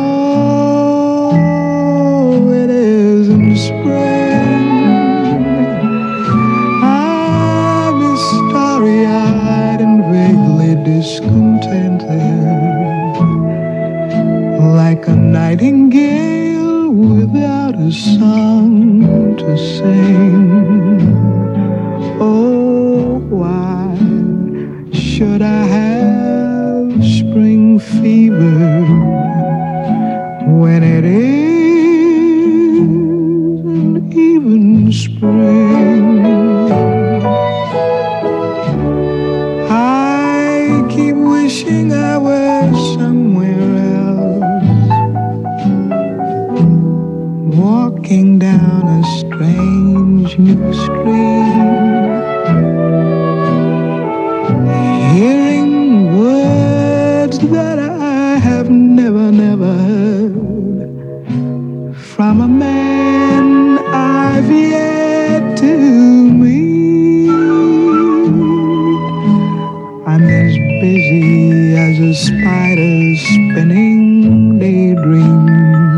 know it isn't spring. I'm as starry-eyed and vaguely discontented, like a nightingale without a song to sing. Oh, why should I have spring fever when it isn't even spring? I keep wishing I were somewhere else, walking down a strange new street, hearing words that I have never, never heard from a man I've yet to meet. I'm as busy as a spider spinning daydreams.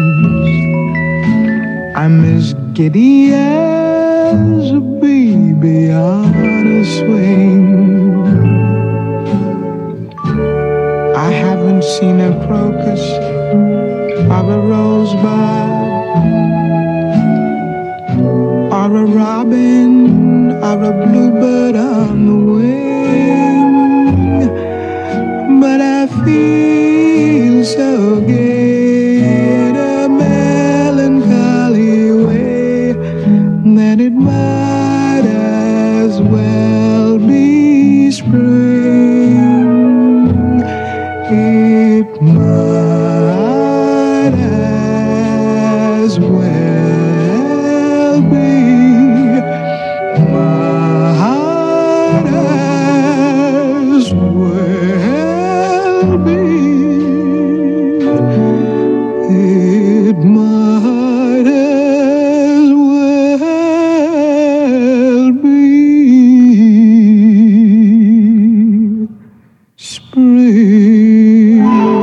I'm as giddy as a baby on a swing. I haven't seen a crocus or a rosebud or a robin or a bluebird on the wing, but I feel so gay in a melancholy way that it might as well be spring. It might as well be, might as well be. It might as well be spring.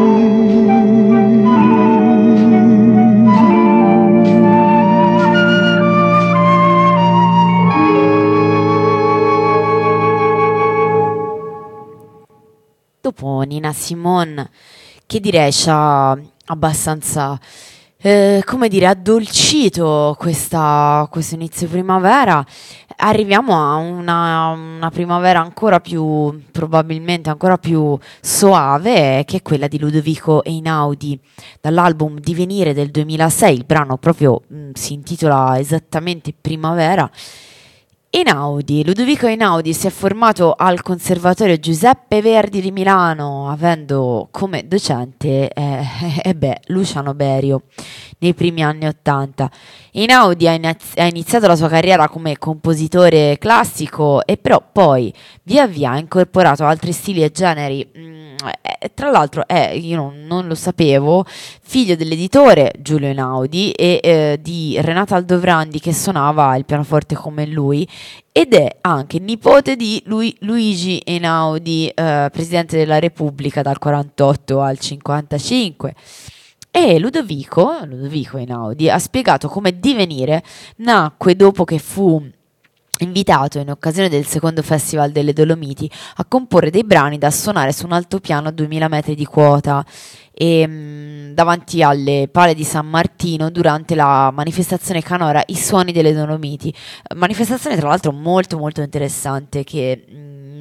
Dopo Nina Simone, che direi ci ha abbastanza, eh, come dire, addolcito questa, questo inizio primavera, arriviamo a una, una primavera ancora più, probabilmente ancora più soave, che è quella di Ludovico Einaudi, dall'album Divenire del duemilasei. Il brano proprio mh, si intitola esattamente Primavera. Einaudi, Ludovico Einaudi si è formato al Conservatorio Giuseppe Verdi di Milano, avendo come docente eh, eh beh, Luciano Berio nei primi anni Ottanta. Einaudi ha, iniz- ha iniziato la sua carriera come compositore classico e però poi via via ha incorporato altri stili e generi. Mm, eh, tra l'altro è, io non, non lo sapevo, figlio dell'editore Giulio Einaudi e eh, di Renata Aldovrandi, che suonava il pianoforte come lui, ed è anche nipote di Lui- Luigi Einaudi, eh, presidente della Repubblica dal quarantotto al cinquantacinque. E Ludovico, Ludovico Einaudi ha spiegato come Divenire nacque dopo che fu invitato in occasione del secondo Festival delle Dolomiti a comporre dei brani da suonare su un altopiano a duemila metri di quota e, mh, davanti alle pale di San Martino durante la manifestazione canora I Suoni delle Dolomiti, manifestazione tra l'altro molto molto interessante che mh,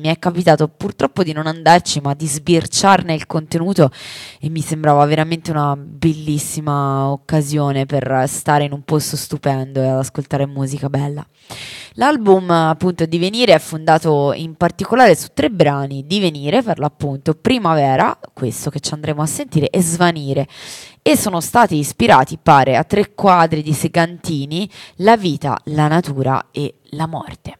mi è capitato purtroppo di non andarci, ma di sbirciarne il contenuto, e mi sembrava veramente una bellissima occasione per stare in un posto stupendo e ad ascoltare musica bella. L'album appunto Divenire è fondato in particolare su tre brani: Divenire per l'appunto, Primavera, questo che ci andremo a sentire, e Svanire, e sono stati ispirati, pare, a tre quadri di Segantini: la vita, la natura e la morte.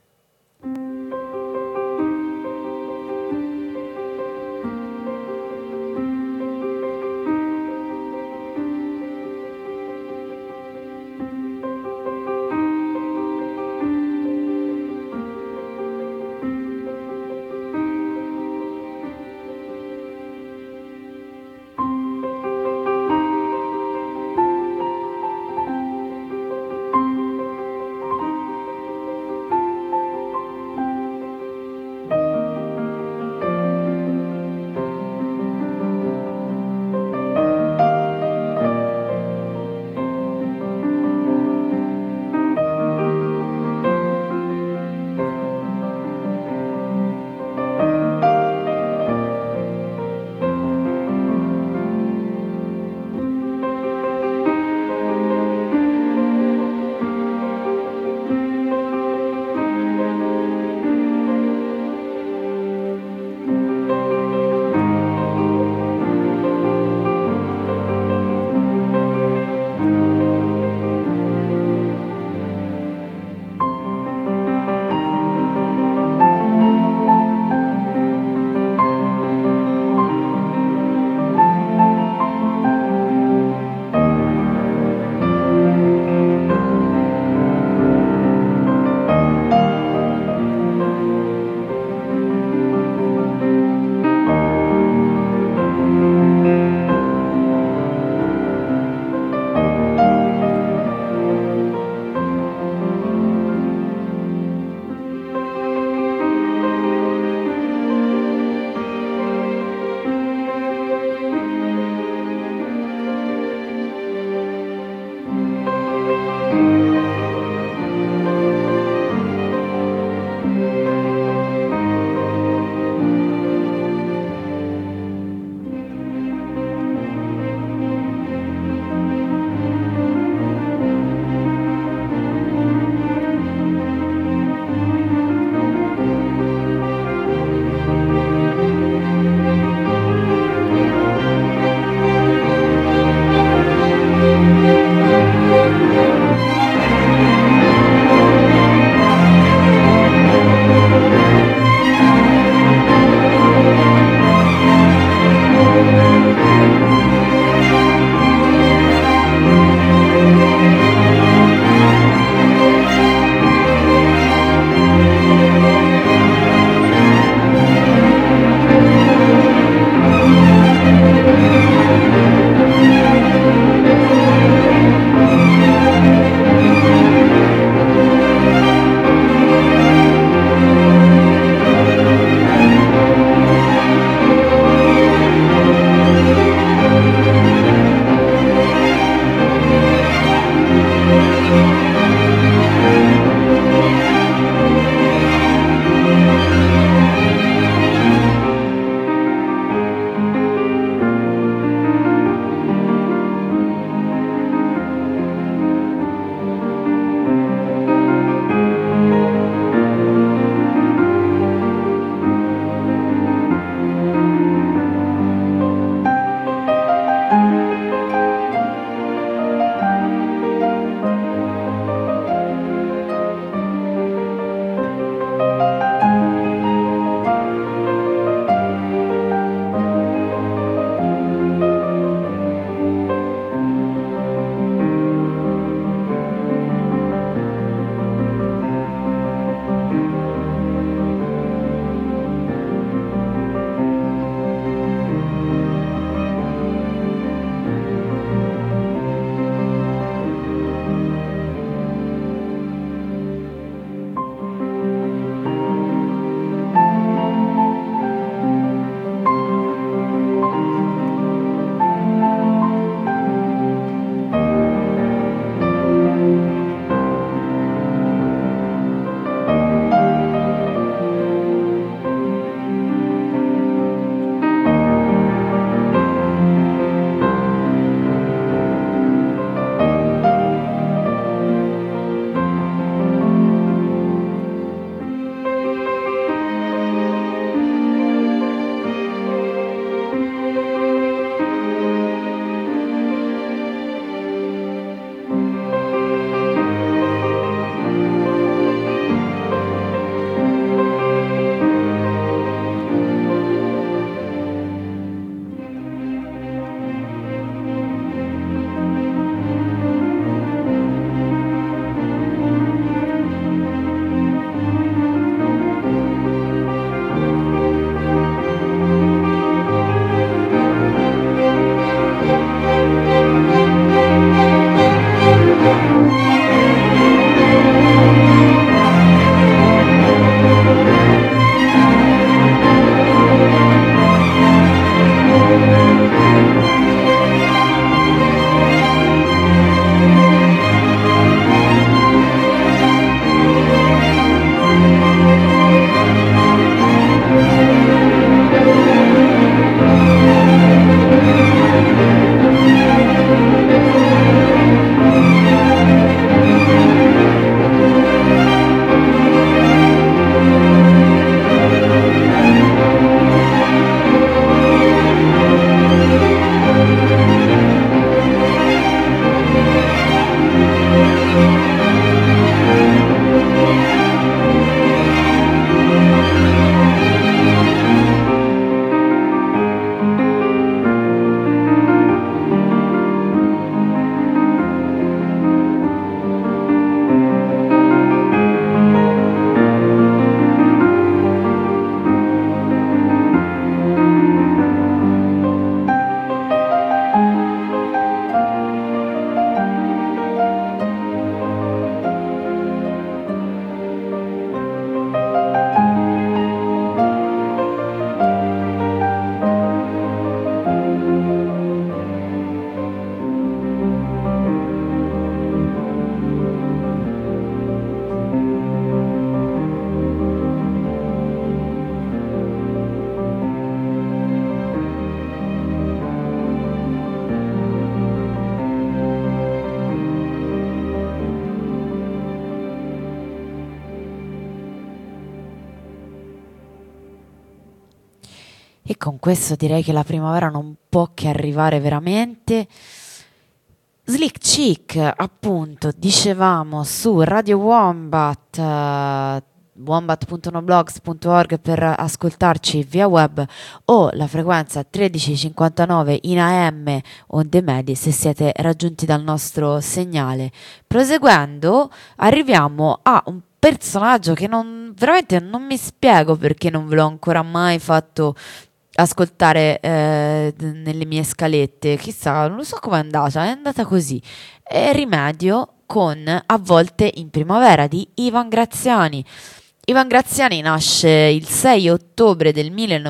E con questo direi che la primavera non può che arrivare veramente. Slick Chick, appunto, dicevamo su Radio Wombat, uh, wombat punto noblogs punto org per ascoltarci via web, o la frequenza tredici cinquantanove in A M on the media se siete raggiunti dal nostro segnale. Proseguendo, arriviamo a un personaggio che non, veramente non mi spiego perché non ve l'ho ancora mai fatto ascoltare eh, nelle mie scalette, chissà, non lo so com'è andata, è andata così. È Rimedio con A volte in primavera di Ivan Graziani. Ivan Graziani nasce il sei ottobre del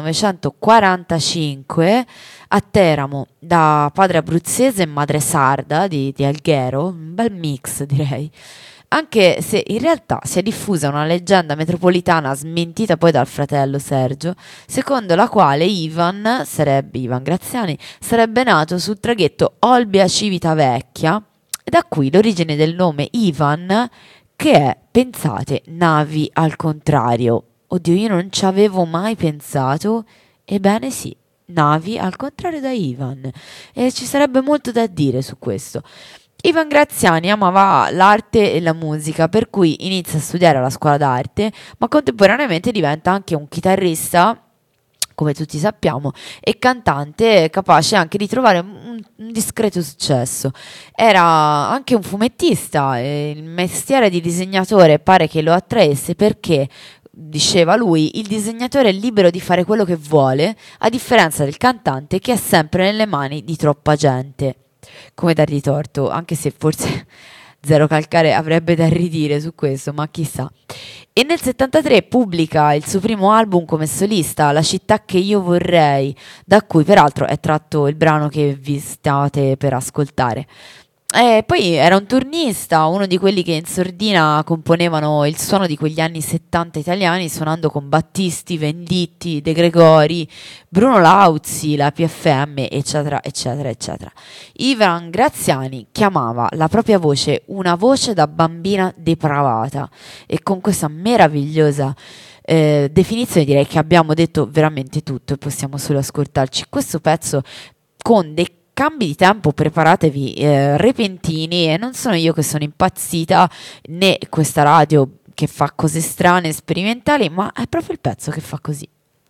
millenovecentoquarantacinque a Teramo da padre abruzzese e madre sarda di, di Alghero, un bel mix direi. Anche se in realtà si è diffusa una leggenda metropolitana smentita poi dal fratello Sergio, secondo la quale Ivan, sarebbe Ivan Graziani, sarebbe nato sul traghetto Olbia-Civitavecchia, e da qui l'origine del nome Ivan, che è, pensate, navi al contrario. Oddio, io non ci avevo mai pensato, ebbene sì, navi al contrario da Ivan, e ci sarebbe molto da dire su questo. Ivan Graziani amava l'arte e la musica, per cui inizia a studiare alla scuola d'arte, ma contemporaneamente diventa anche un chitarrista, come tutti sappiamo, e cantante capace anche di trovare un, un discreto successo. Era anche un fumettista, e il mestiere di disegnatore pare che lo attraesse perché, diceva lui, il disegnatore è libero di fare quello che vuole, a differenza del cantante che è sempre nelle mani di troppa gente. Come dargli torto, anche se forse Zero Calcare avrebbe da ridire su questo, ma chissà. E nel settantatré pubblica il suo primo album come solista, La città che io vorrei, da cui peraltro è tratto il brano che vi state per ascoltare. E poi era un turnista, uno di quelli che in sordina componevano il suono di quegli anni settanta italiani, suonando con Battisti, Venditti, De Gregori, Bruno Lauzi, la P F M, eccetera, eccetera, eccetera. Ivan Graziani chiamava la propria voce una voce da bambina depravata, e con questa meravigliosa eh, definizione direi che abbiamo detto veramente tutto e possiamo solo ascoltarci questo pezzo con dei cambi di tempo, preparatevi, eh, repentini, e non sono io che sono impazzita, né questa radio che fa cose strane, sperimentali, ma è proprio il pezzo che fa così.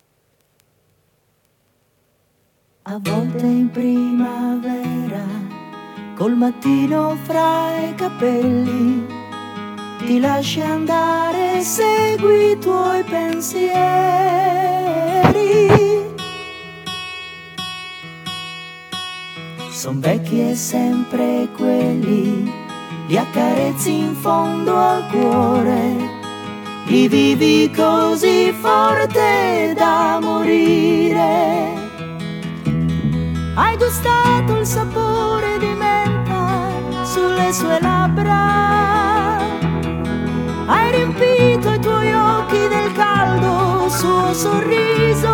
A volte in primavera, col mattino fra i capelli, ti lasci andare, segui i tuoi pensieri. Son vecchi e sempre quelli, li accarezzi in fondo al cuore, li vivi così forte da morire. Hai gustato il sapore di menta sulle sue labbra, hai riempito i tuoi occhi del caldo suo sorriso,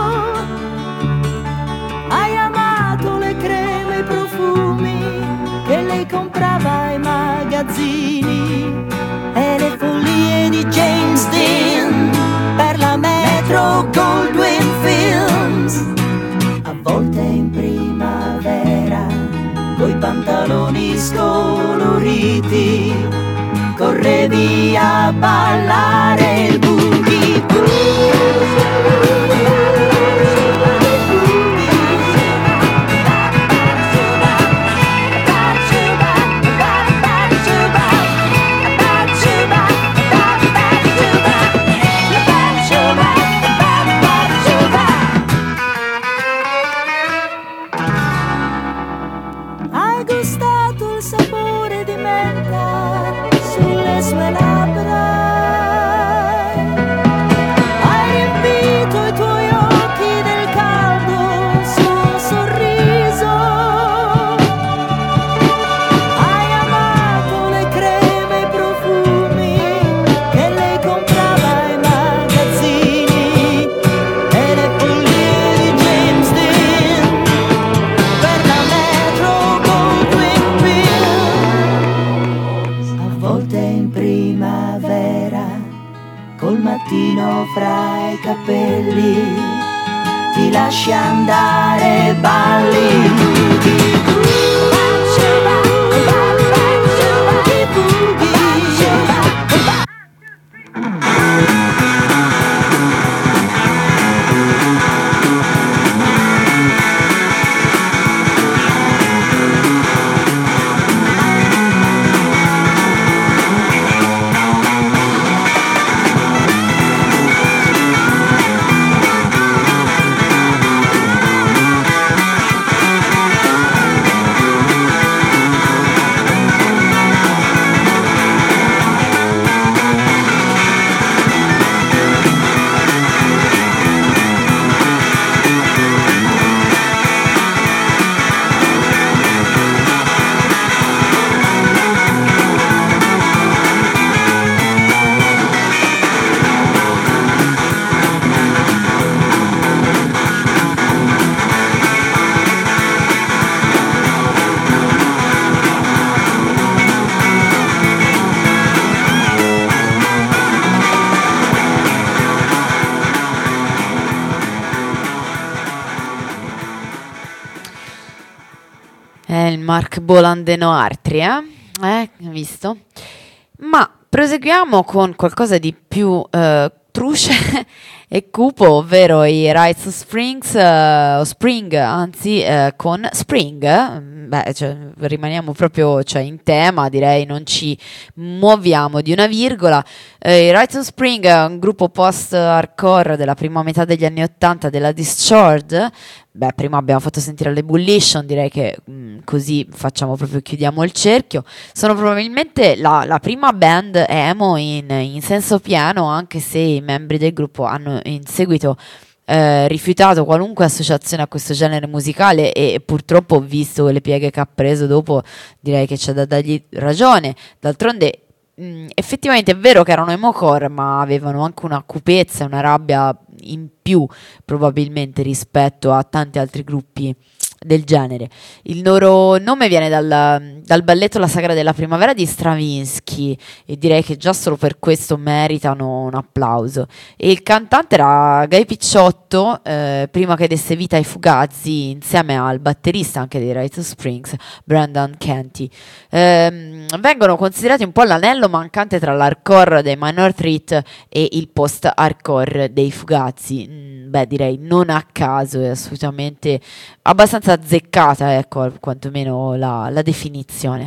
hai amato le creme e i profumi che lei comprava ai magazzini e le follie di James Dean per la Metro Goldwyn Films. A volte in primavera, coi pantaloni scoloriti, correvi a ballare il boogie fra i capelli, ti lasci andare, balli boogie. Mark Bolan de Noartri, eh? Eh, visto? Ma proseguiamo con qualcosa di più eh, truce e cupo, ovvero i Rites of Springs, eh, o Spring, anzi, eh, con Spring. Beh, cioè, rimaniamo proprio cioè, in tema, direi, non ci muoviamo di una virgola. Eh, i Rites of Spring è un gruppo post-hardcore della prima metà degli anni ottanta della Discharge. Beh, prima abbiamo fatto sentire l'Ebullition, direi che mh, così facciamo proprio, chiudiamo il cerchio. Sono probabilmente la, la prima band emo in, in senso pieno, anche se i membri del gruppo hanno in seguito eh, rifiutato qualunque associazione a questo genere musicale e purtroppo, visto le pieghe che ha preso dopo, direi che c'è da dargli ragione. D'altronde Mm, effettivamente è vero che erano emo-core, ma avevano anche una cupezza e una rabbia in più probabilmente rispetto a tanti altri gruppi del genere. Il loro nome viene dal, dal balletto La sagra della primavera di Stravinsky e direi che già solo per questo meritano un applauso. E il cantante era Guy Picciotto, eh, prima che desse vita ai Fugazi insieme al batterista anche dei Rites of Springs, Brendan Canty. Eh, vengono considerati un po' l'anello mancante tra l'hardcore dei Minor Threat e il post-hardcore dei Fugazi. Mm, beh, direi non a caso, è assolutamente abbastanza azzeccata, ecco, quantomeno la, la definizione.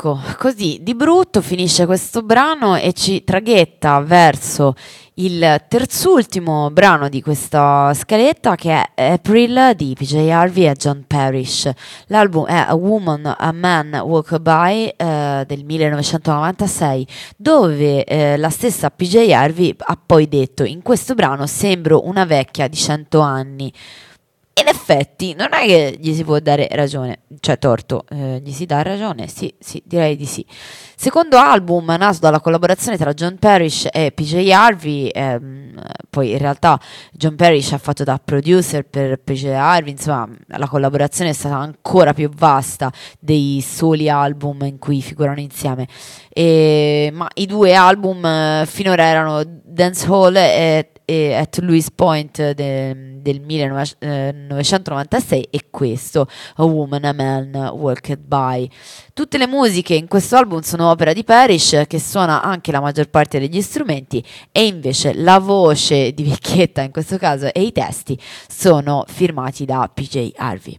Ecco, così di brutto finisce questo brano e ci traghetta verso il terzultimo brano di questa scaletta, che è April di P J Harvey e John Parrish. L'album è A Woman, A Man Walk By eh, del millenovecentonovantasei, dove eh, la stessa P J Harvey ha poi detto: in questo brano sembro una vecchia di cento anni. In effetti non è che gli si può dare ragione, cioè torto, eh, gli si dà ragione? Sì, sì, direi di sì. Secondo album nato dalla collaborazione tra John Parrish e P J Harvey, ehm, poi in realtà John Parrish ha fatto da producer per P J Harvey, insomma la collaborazione è stata ancora più vasta dei soli album in cui figurano insieme. E, ma i due album eh, finora erano Dancehall e E At Louis Point de, del millenovecentonovantasei e questo A Woman, A Man Walked By. Tutte le musiche in questo album sono opera di Parrish, che suona anche la maggior parte degli strumenti, e invece la voce di Vecchietta in questo caso e i testi sono firmati da P J Harvey.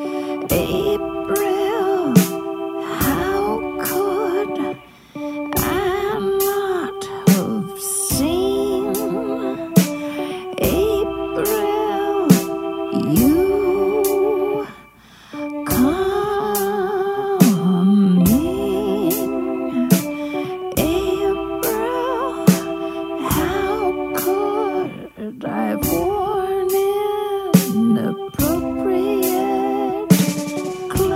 April, how could I not have seen? April, you coming? April, how could I have worn inappropriate clothes?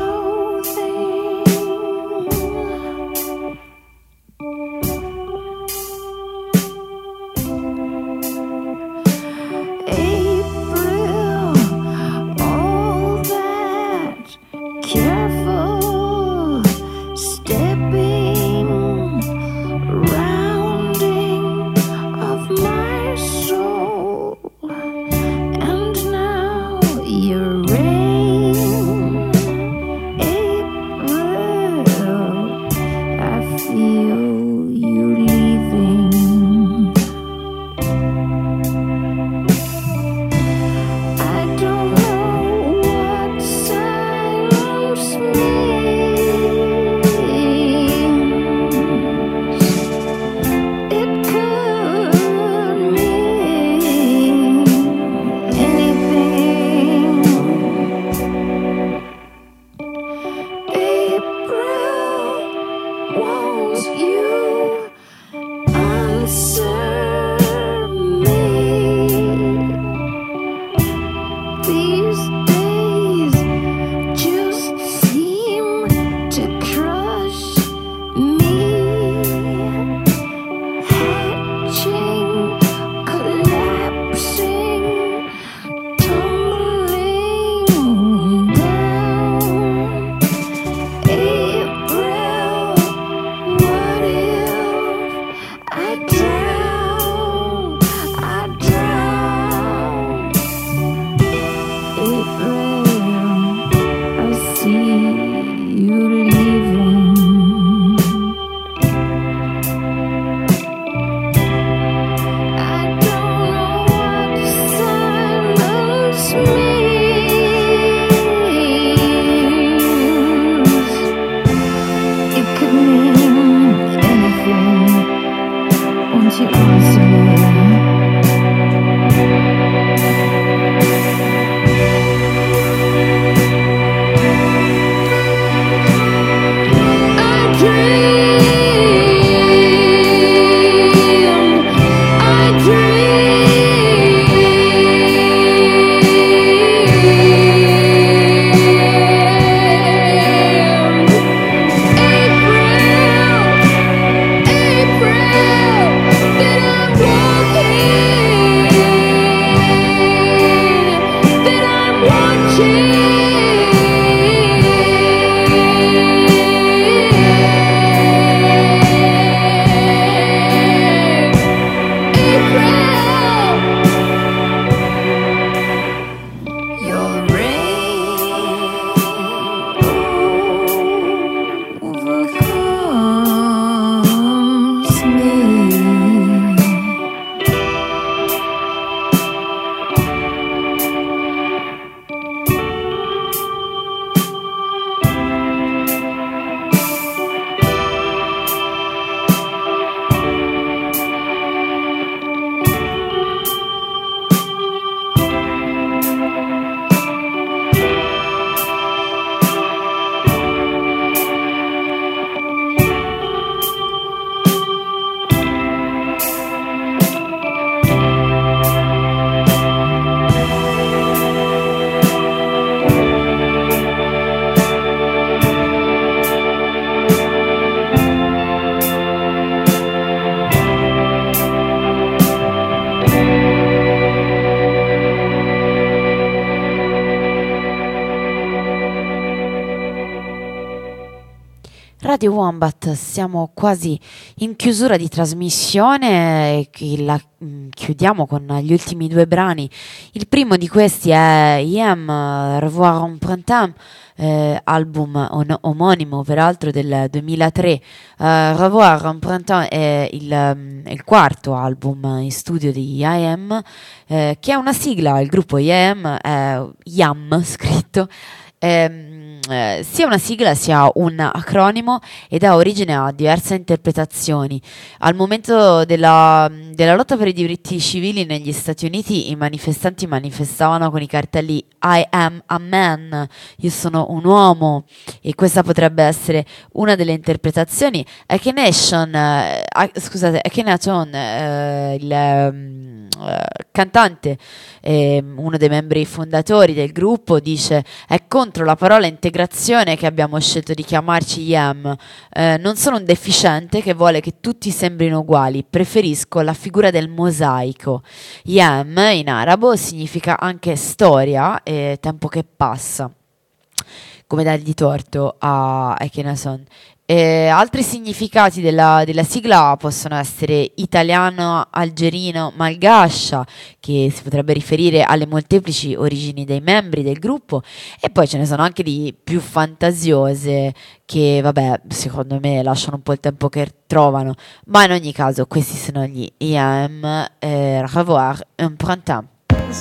Radio Wombat, siamo quasi in chiusura di trasmissione e la mh, chiudiamo con gli ultimi due brani. Il primo di questi è I Am, Revoir en Printemps, eh, album on- omonimo peraltro del duemilatré. Uh, Revoir en Printemps è il, um, il quarto album in studio di I Am, eh, che è una sigla, il gruppo I Am, è I A M scritto. Ehm, eh, sia una sigla sia un acronimo ed ha origine a diverse interpretazioni. Al momento della, della lotta per i diritti civili negli Stati Uniti, i manifestanti manifestavano con i cartelli I am a man, io sono un uomo, e questa potrebbe essere una delle interpretazioni. Akhenaton, eh, ah, scusate, Akhenaton, eh, il eh, cantante, eh, uno dei membri fondatori del gruppo, dice: è contro la parola integrazione che abbiamo scelto di chiamarci I A M. Eh, non sono un deficiente che vuole che tutti sembrino uguali, preferisco la figura del mosaico. I A M in arabo significa anche storia e tempo che passa, come dargli torto a Akhenaton. Eh, altri significati della, della sigla possono essere italiano, algerino, malgascia, che si potrebbe riferire alle molteplici origini dei membri del gruppo, e poi ce ne sono anche di più fantasiose che, vabbè, secondo me lasciano un po' il tempo che trovano, ma in ogni caso questi sono gli I A M, eh, Revoir un Printemps.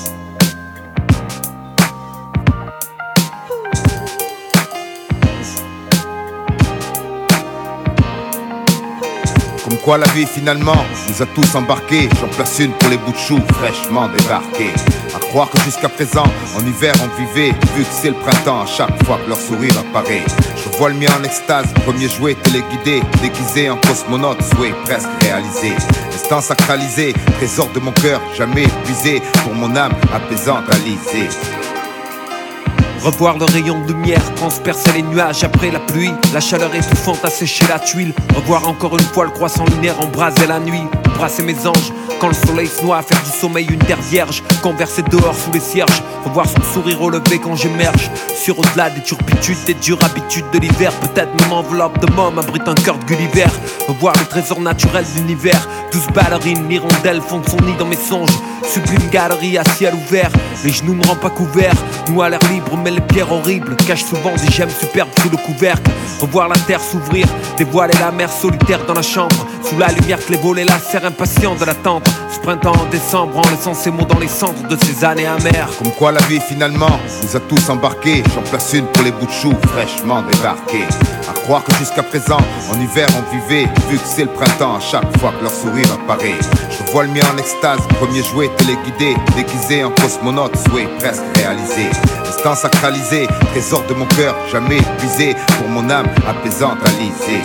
Comme quoi la vie finalement nous a tous embarqués. J'en place une pour les bouts de choux fraîchement débarqués. À croire que jusqu'à présent en hiver on vivait, vu que c'est le printemps à chaque fois que leur sourire apparaît. Je vois le mien en extase, premier jouet téléguidé, déguisé en cosmonaute, souhait presque réalisé. Instant sacralisé, trésor de mon cœur jamais épuisé, pour mon âme apaisante alisée. Revoir le rayon de lumière transpercer les nuages après la pluie, la chaleur étouffante a séché la tuile. Revoir encore une fois le croissant lunaire embraser la nuit, embrasser mes anges quand le soleil se noie, faire du sommeil une terre vierge, converser dehors sous les cierges, revoir son sourire au lever quand j'émerge sur au-delà des turpitudes, des dures habitudes de l'hiver. Peut-être mon enveloppe de môme abrite un cœur de Gulliver. Revoir les trésors naturels de l'univers, douze ballerines, l'hirondelle font son nid dans mes songes. Sublime galerie à ciel ouvert, les genoux me rendent pas couverts. Nous à l'air libre mais les pierres horribles cachent souvent des gemmes superbes sous le couvercle. Revoir la terre s'ouvrir, dévoiler la mer solitaire dans la chambre, sous la lumière que les volets lassèrent impatients de l'attendre. Ce printemps en décembre en laissant ces mots dans les cendres de ces années amères. Comme quoi la vie finalement nous a tous embarqués. J'en place une pour les bouts de choux fraîchement débarqués. À croire que jusqu'à présent en hiver on vivait, vu que c'est le printemps à chaque fois que leur sourire apparaît. Je vois le mien en extase, premier jouet téléguidé, déguisé en cosmonaute, souhait presque réalisé. Instant sacralisé, trésor de mon cœur jamais épuisé, pour mon âme apaisante alisée.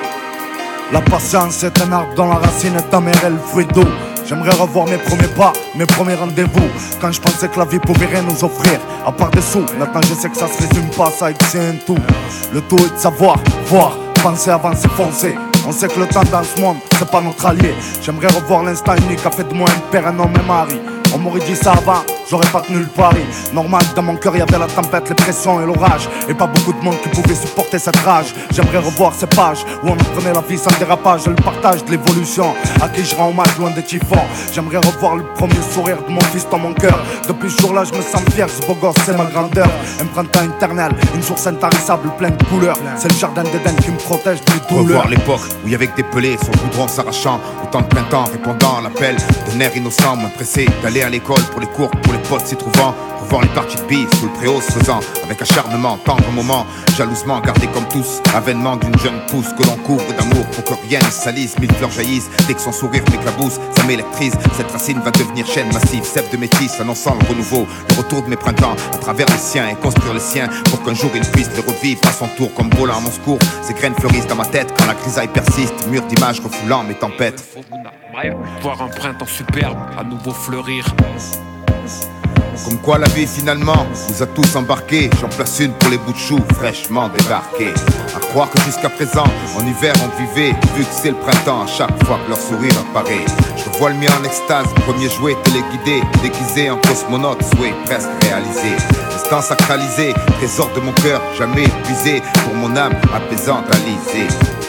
La patience est un arbre dont la racine est amère et le fruit doux. J'aimerais revoir mes premiers pas, mes premiers rendez-vous, quand je pensais que la vie pouvait rien nous offrir, à part des sous. Maintenant je sais que ça se résume pas à ça et que c'est un tout. Le tout est de savoir, voir, penser avant c'est foncer. On sait que le temps dans ce monde, c'est pas notre allié. J'aimerais revoir l'instant unique, a fait de moi un père, un homme et mari. On m'aurait dit ça avant, j'aurais pas tenu le pari. Normal, dans mon cœur, y avait la tempête, les pressions et l'orage, et pas beaucoup de monde qui pouvait supporter cette rage. J'aimerais revoir ces pages où on apprenait la vie sans dérapage, le partage de l'évolution, à qui je rends hommage loin des typhons. J'aimerais revoir le premier sourire de mon fils dans mon cœur. Depuis ce jour-là, je me sens fier, ce beau gosse, c'est ma grandeur. Un printemps éternel, une source intarissable, pleine de couleurs. C'est le jardin d'Éden qui me protège des douleurs. Revoir l'époque où y avait que des pelés sur le goudron s'arrachant, autant de printemps répondant à l'appel d'un air innocent, moins pressé d'aller à l'école pour les cours, pour les potes s'y trouvant. Revoir les parties de billes sous le préau se faisant avec acharnement, tendre moment, jalousement gardé comme tous, avènement d'une jeune pousse que l'on couvre d'amour pour que rien ne salisse. Mille fleurs jaillissent dès que son sourire m'éclabousse, ça m'électrise. Cette racine va devenir chaîne massive, cèpe de métis, annonçant le renouveau, le retour de mes printemps à travers les siens et construire les siens pour qu'un jour il puisse les revivre à son tour comme volant à mon secours. Ces graines fleurissent dans ma tête quand la grisaille persiste, mur d'images refoulant mes tempêtes. Voir un printemps superbe à nouveau fleurir. Comme quoi la vie finalement nous a tous embarqués. J'en place une pour les bouts de choux fraîchement débarqués. À croire que jusqu'à présent en hiver on vivait, vu que c'est le printemps à chaque fois que leur sourire apparaît. Je vois le mien en extase, premier jouet téléguidé, déguisé en cosmonaute, souhait presque réalisé. instant sacralisé, trésor de mon cœur, jamais épuisé, pour mon âme apaisante alisée.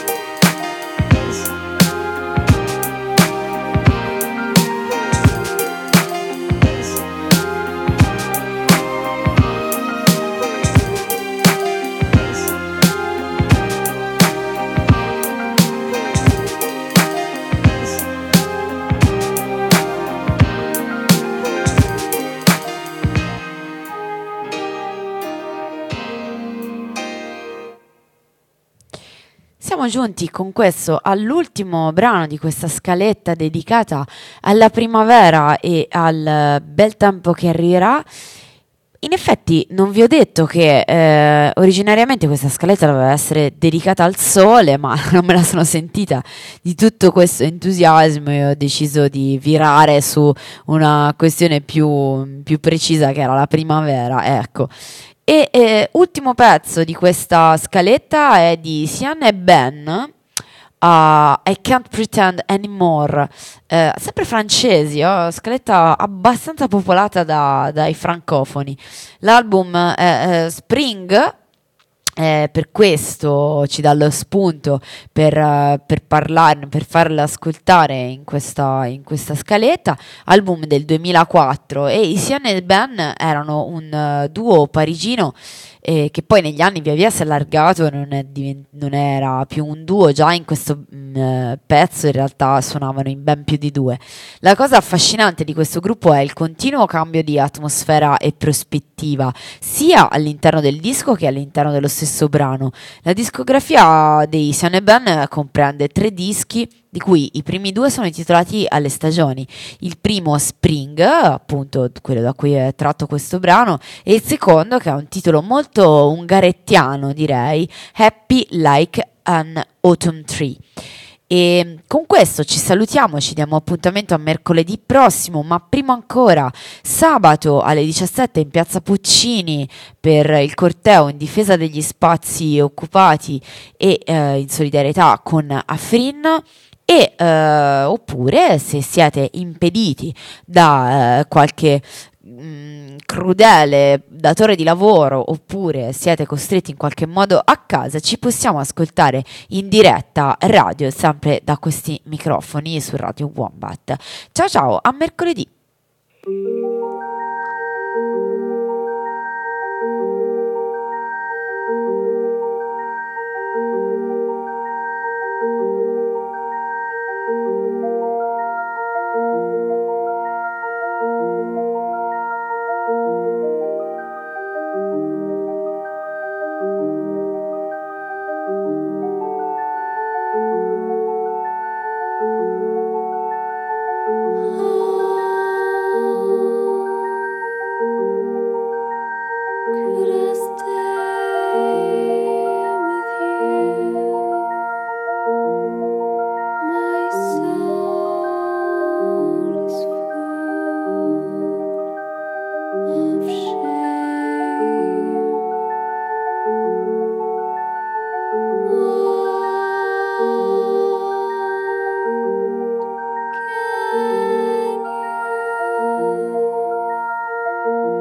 Siamo giunti con questo all'ultimo brano di questa scaletta dedicata alla primavera e al bel tempo che arriverà. In effetti non vi ho detto che eh, originariamente questa scaletta doveva essere dedicata al sole, ma non me la sono sentita di tutto questo entusiasmo e ho deciso di virare su una questione più, più precisa, che era la primavera, ecco. E eh, ultimo pezzo di questa scaletta è di Sian e Ben, uh, I Can't Pretend Anymore, eh, sempre francesi, oh, scaletta abbastanza popolata da, dai francofoni. L'album è eh, Spring. Eh, per questo ci dà lo spunto per, uh, per parlarne, per farla ascoltare in questa, in questa scaletta. Album del duemilaquattro, e i Sian e Ben erano un uh, duo parigino eh, che poi negli anni via via si è allargato, non, è divent- non era più un duo, già in questo mh, pezzo in realtà suonavano in ben più di due. La cosa affascinante di questo gruppo è il continuo cambio di atmosfera e prospettiva, sia all'interno del disco che all'interno dello stesso brano. La discografia dei Sian e Ben comprende tre dischi, di cui i primi due sono intitolati alle stagioni. Il primo Spring, appunto quello da cui è tratto questo brano, e il secondo, che ha un titolo molto ungarettiano, direi, Happy Like an Autumn Tree. E con questo ci salutiamo, ci diamo appuntamento a mercoledì prossimo, ma prima ancora sabato alle diciassette in piazza Puccini per il corteo in difesa degli spazi occupati e eh, in solidarietà con Afrin. E eh, oppure, se siete impediti da eh, qualche mh, crudele datore di lavoro, oppure siete costretti in qualche modo a casa, ci possiamo ascoltare in diretta radio, sempre da questi microfoni su Radio Wombat. Ciao ciao, a mercoledì.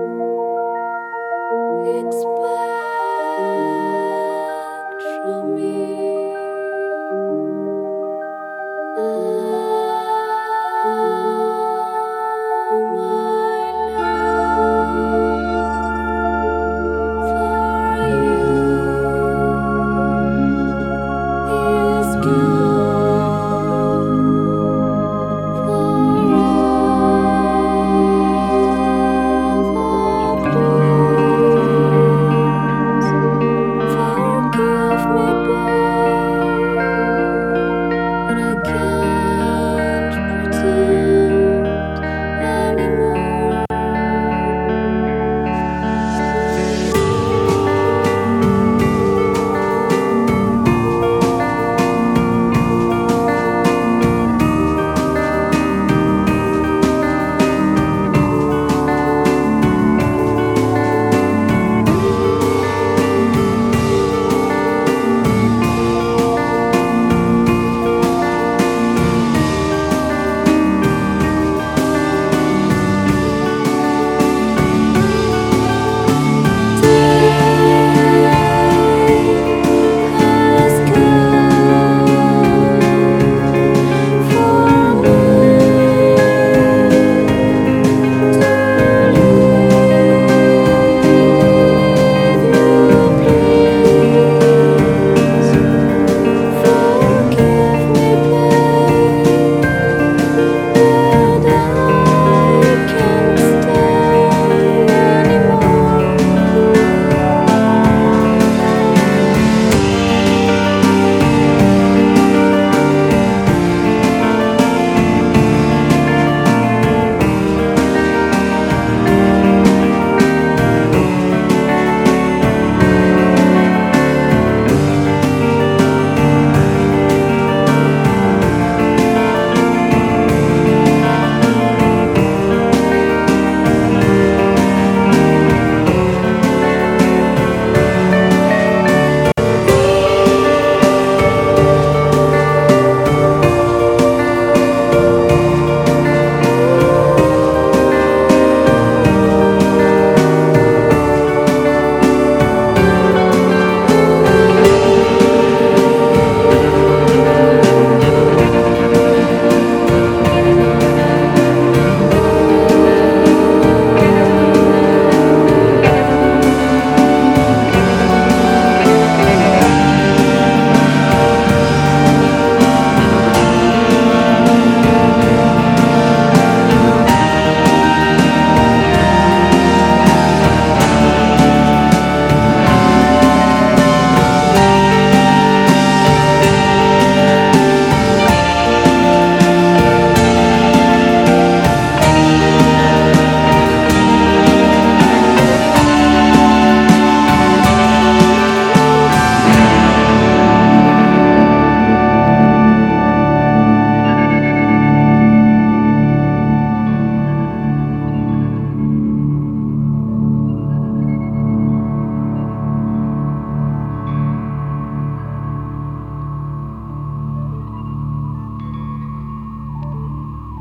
Expect from me.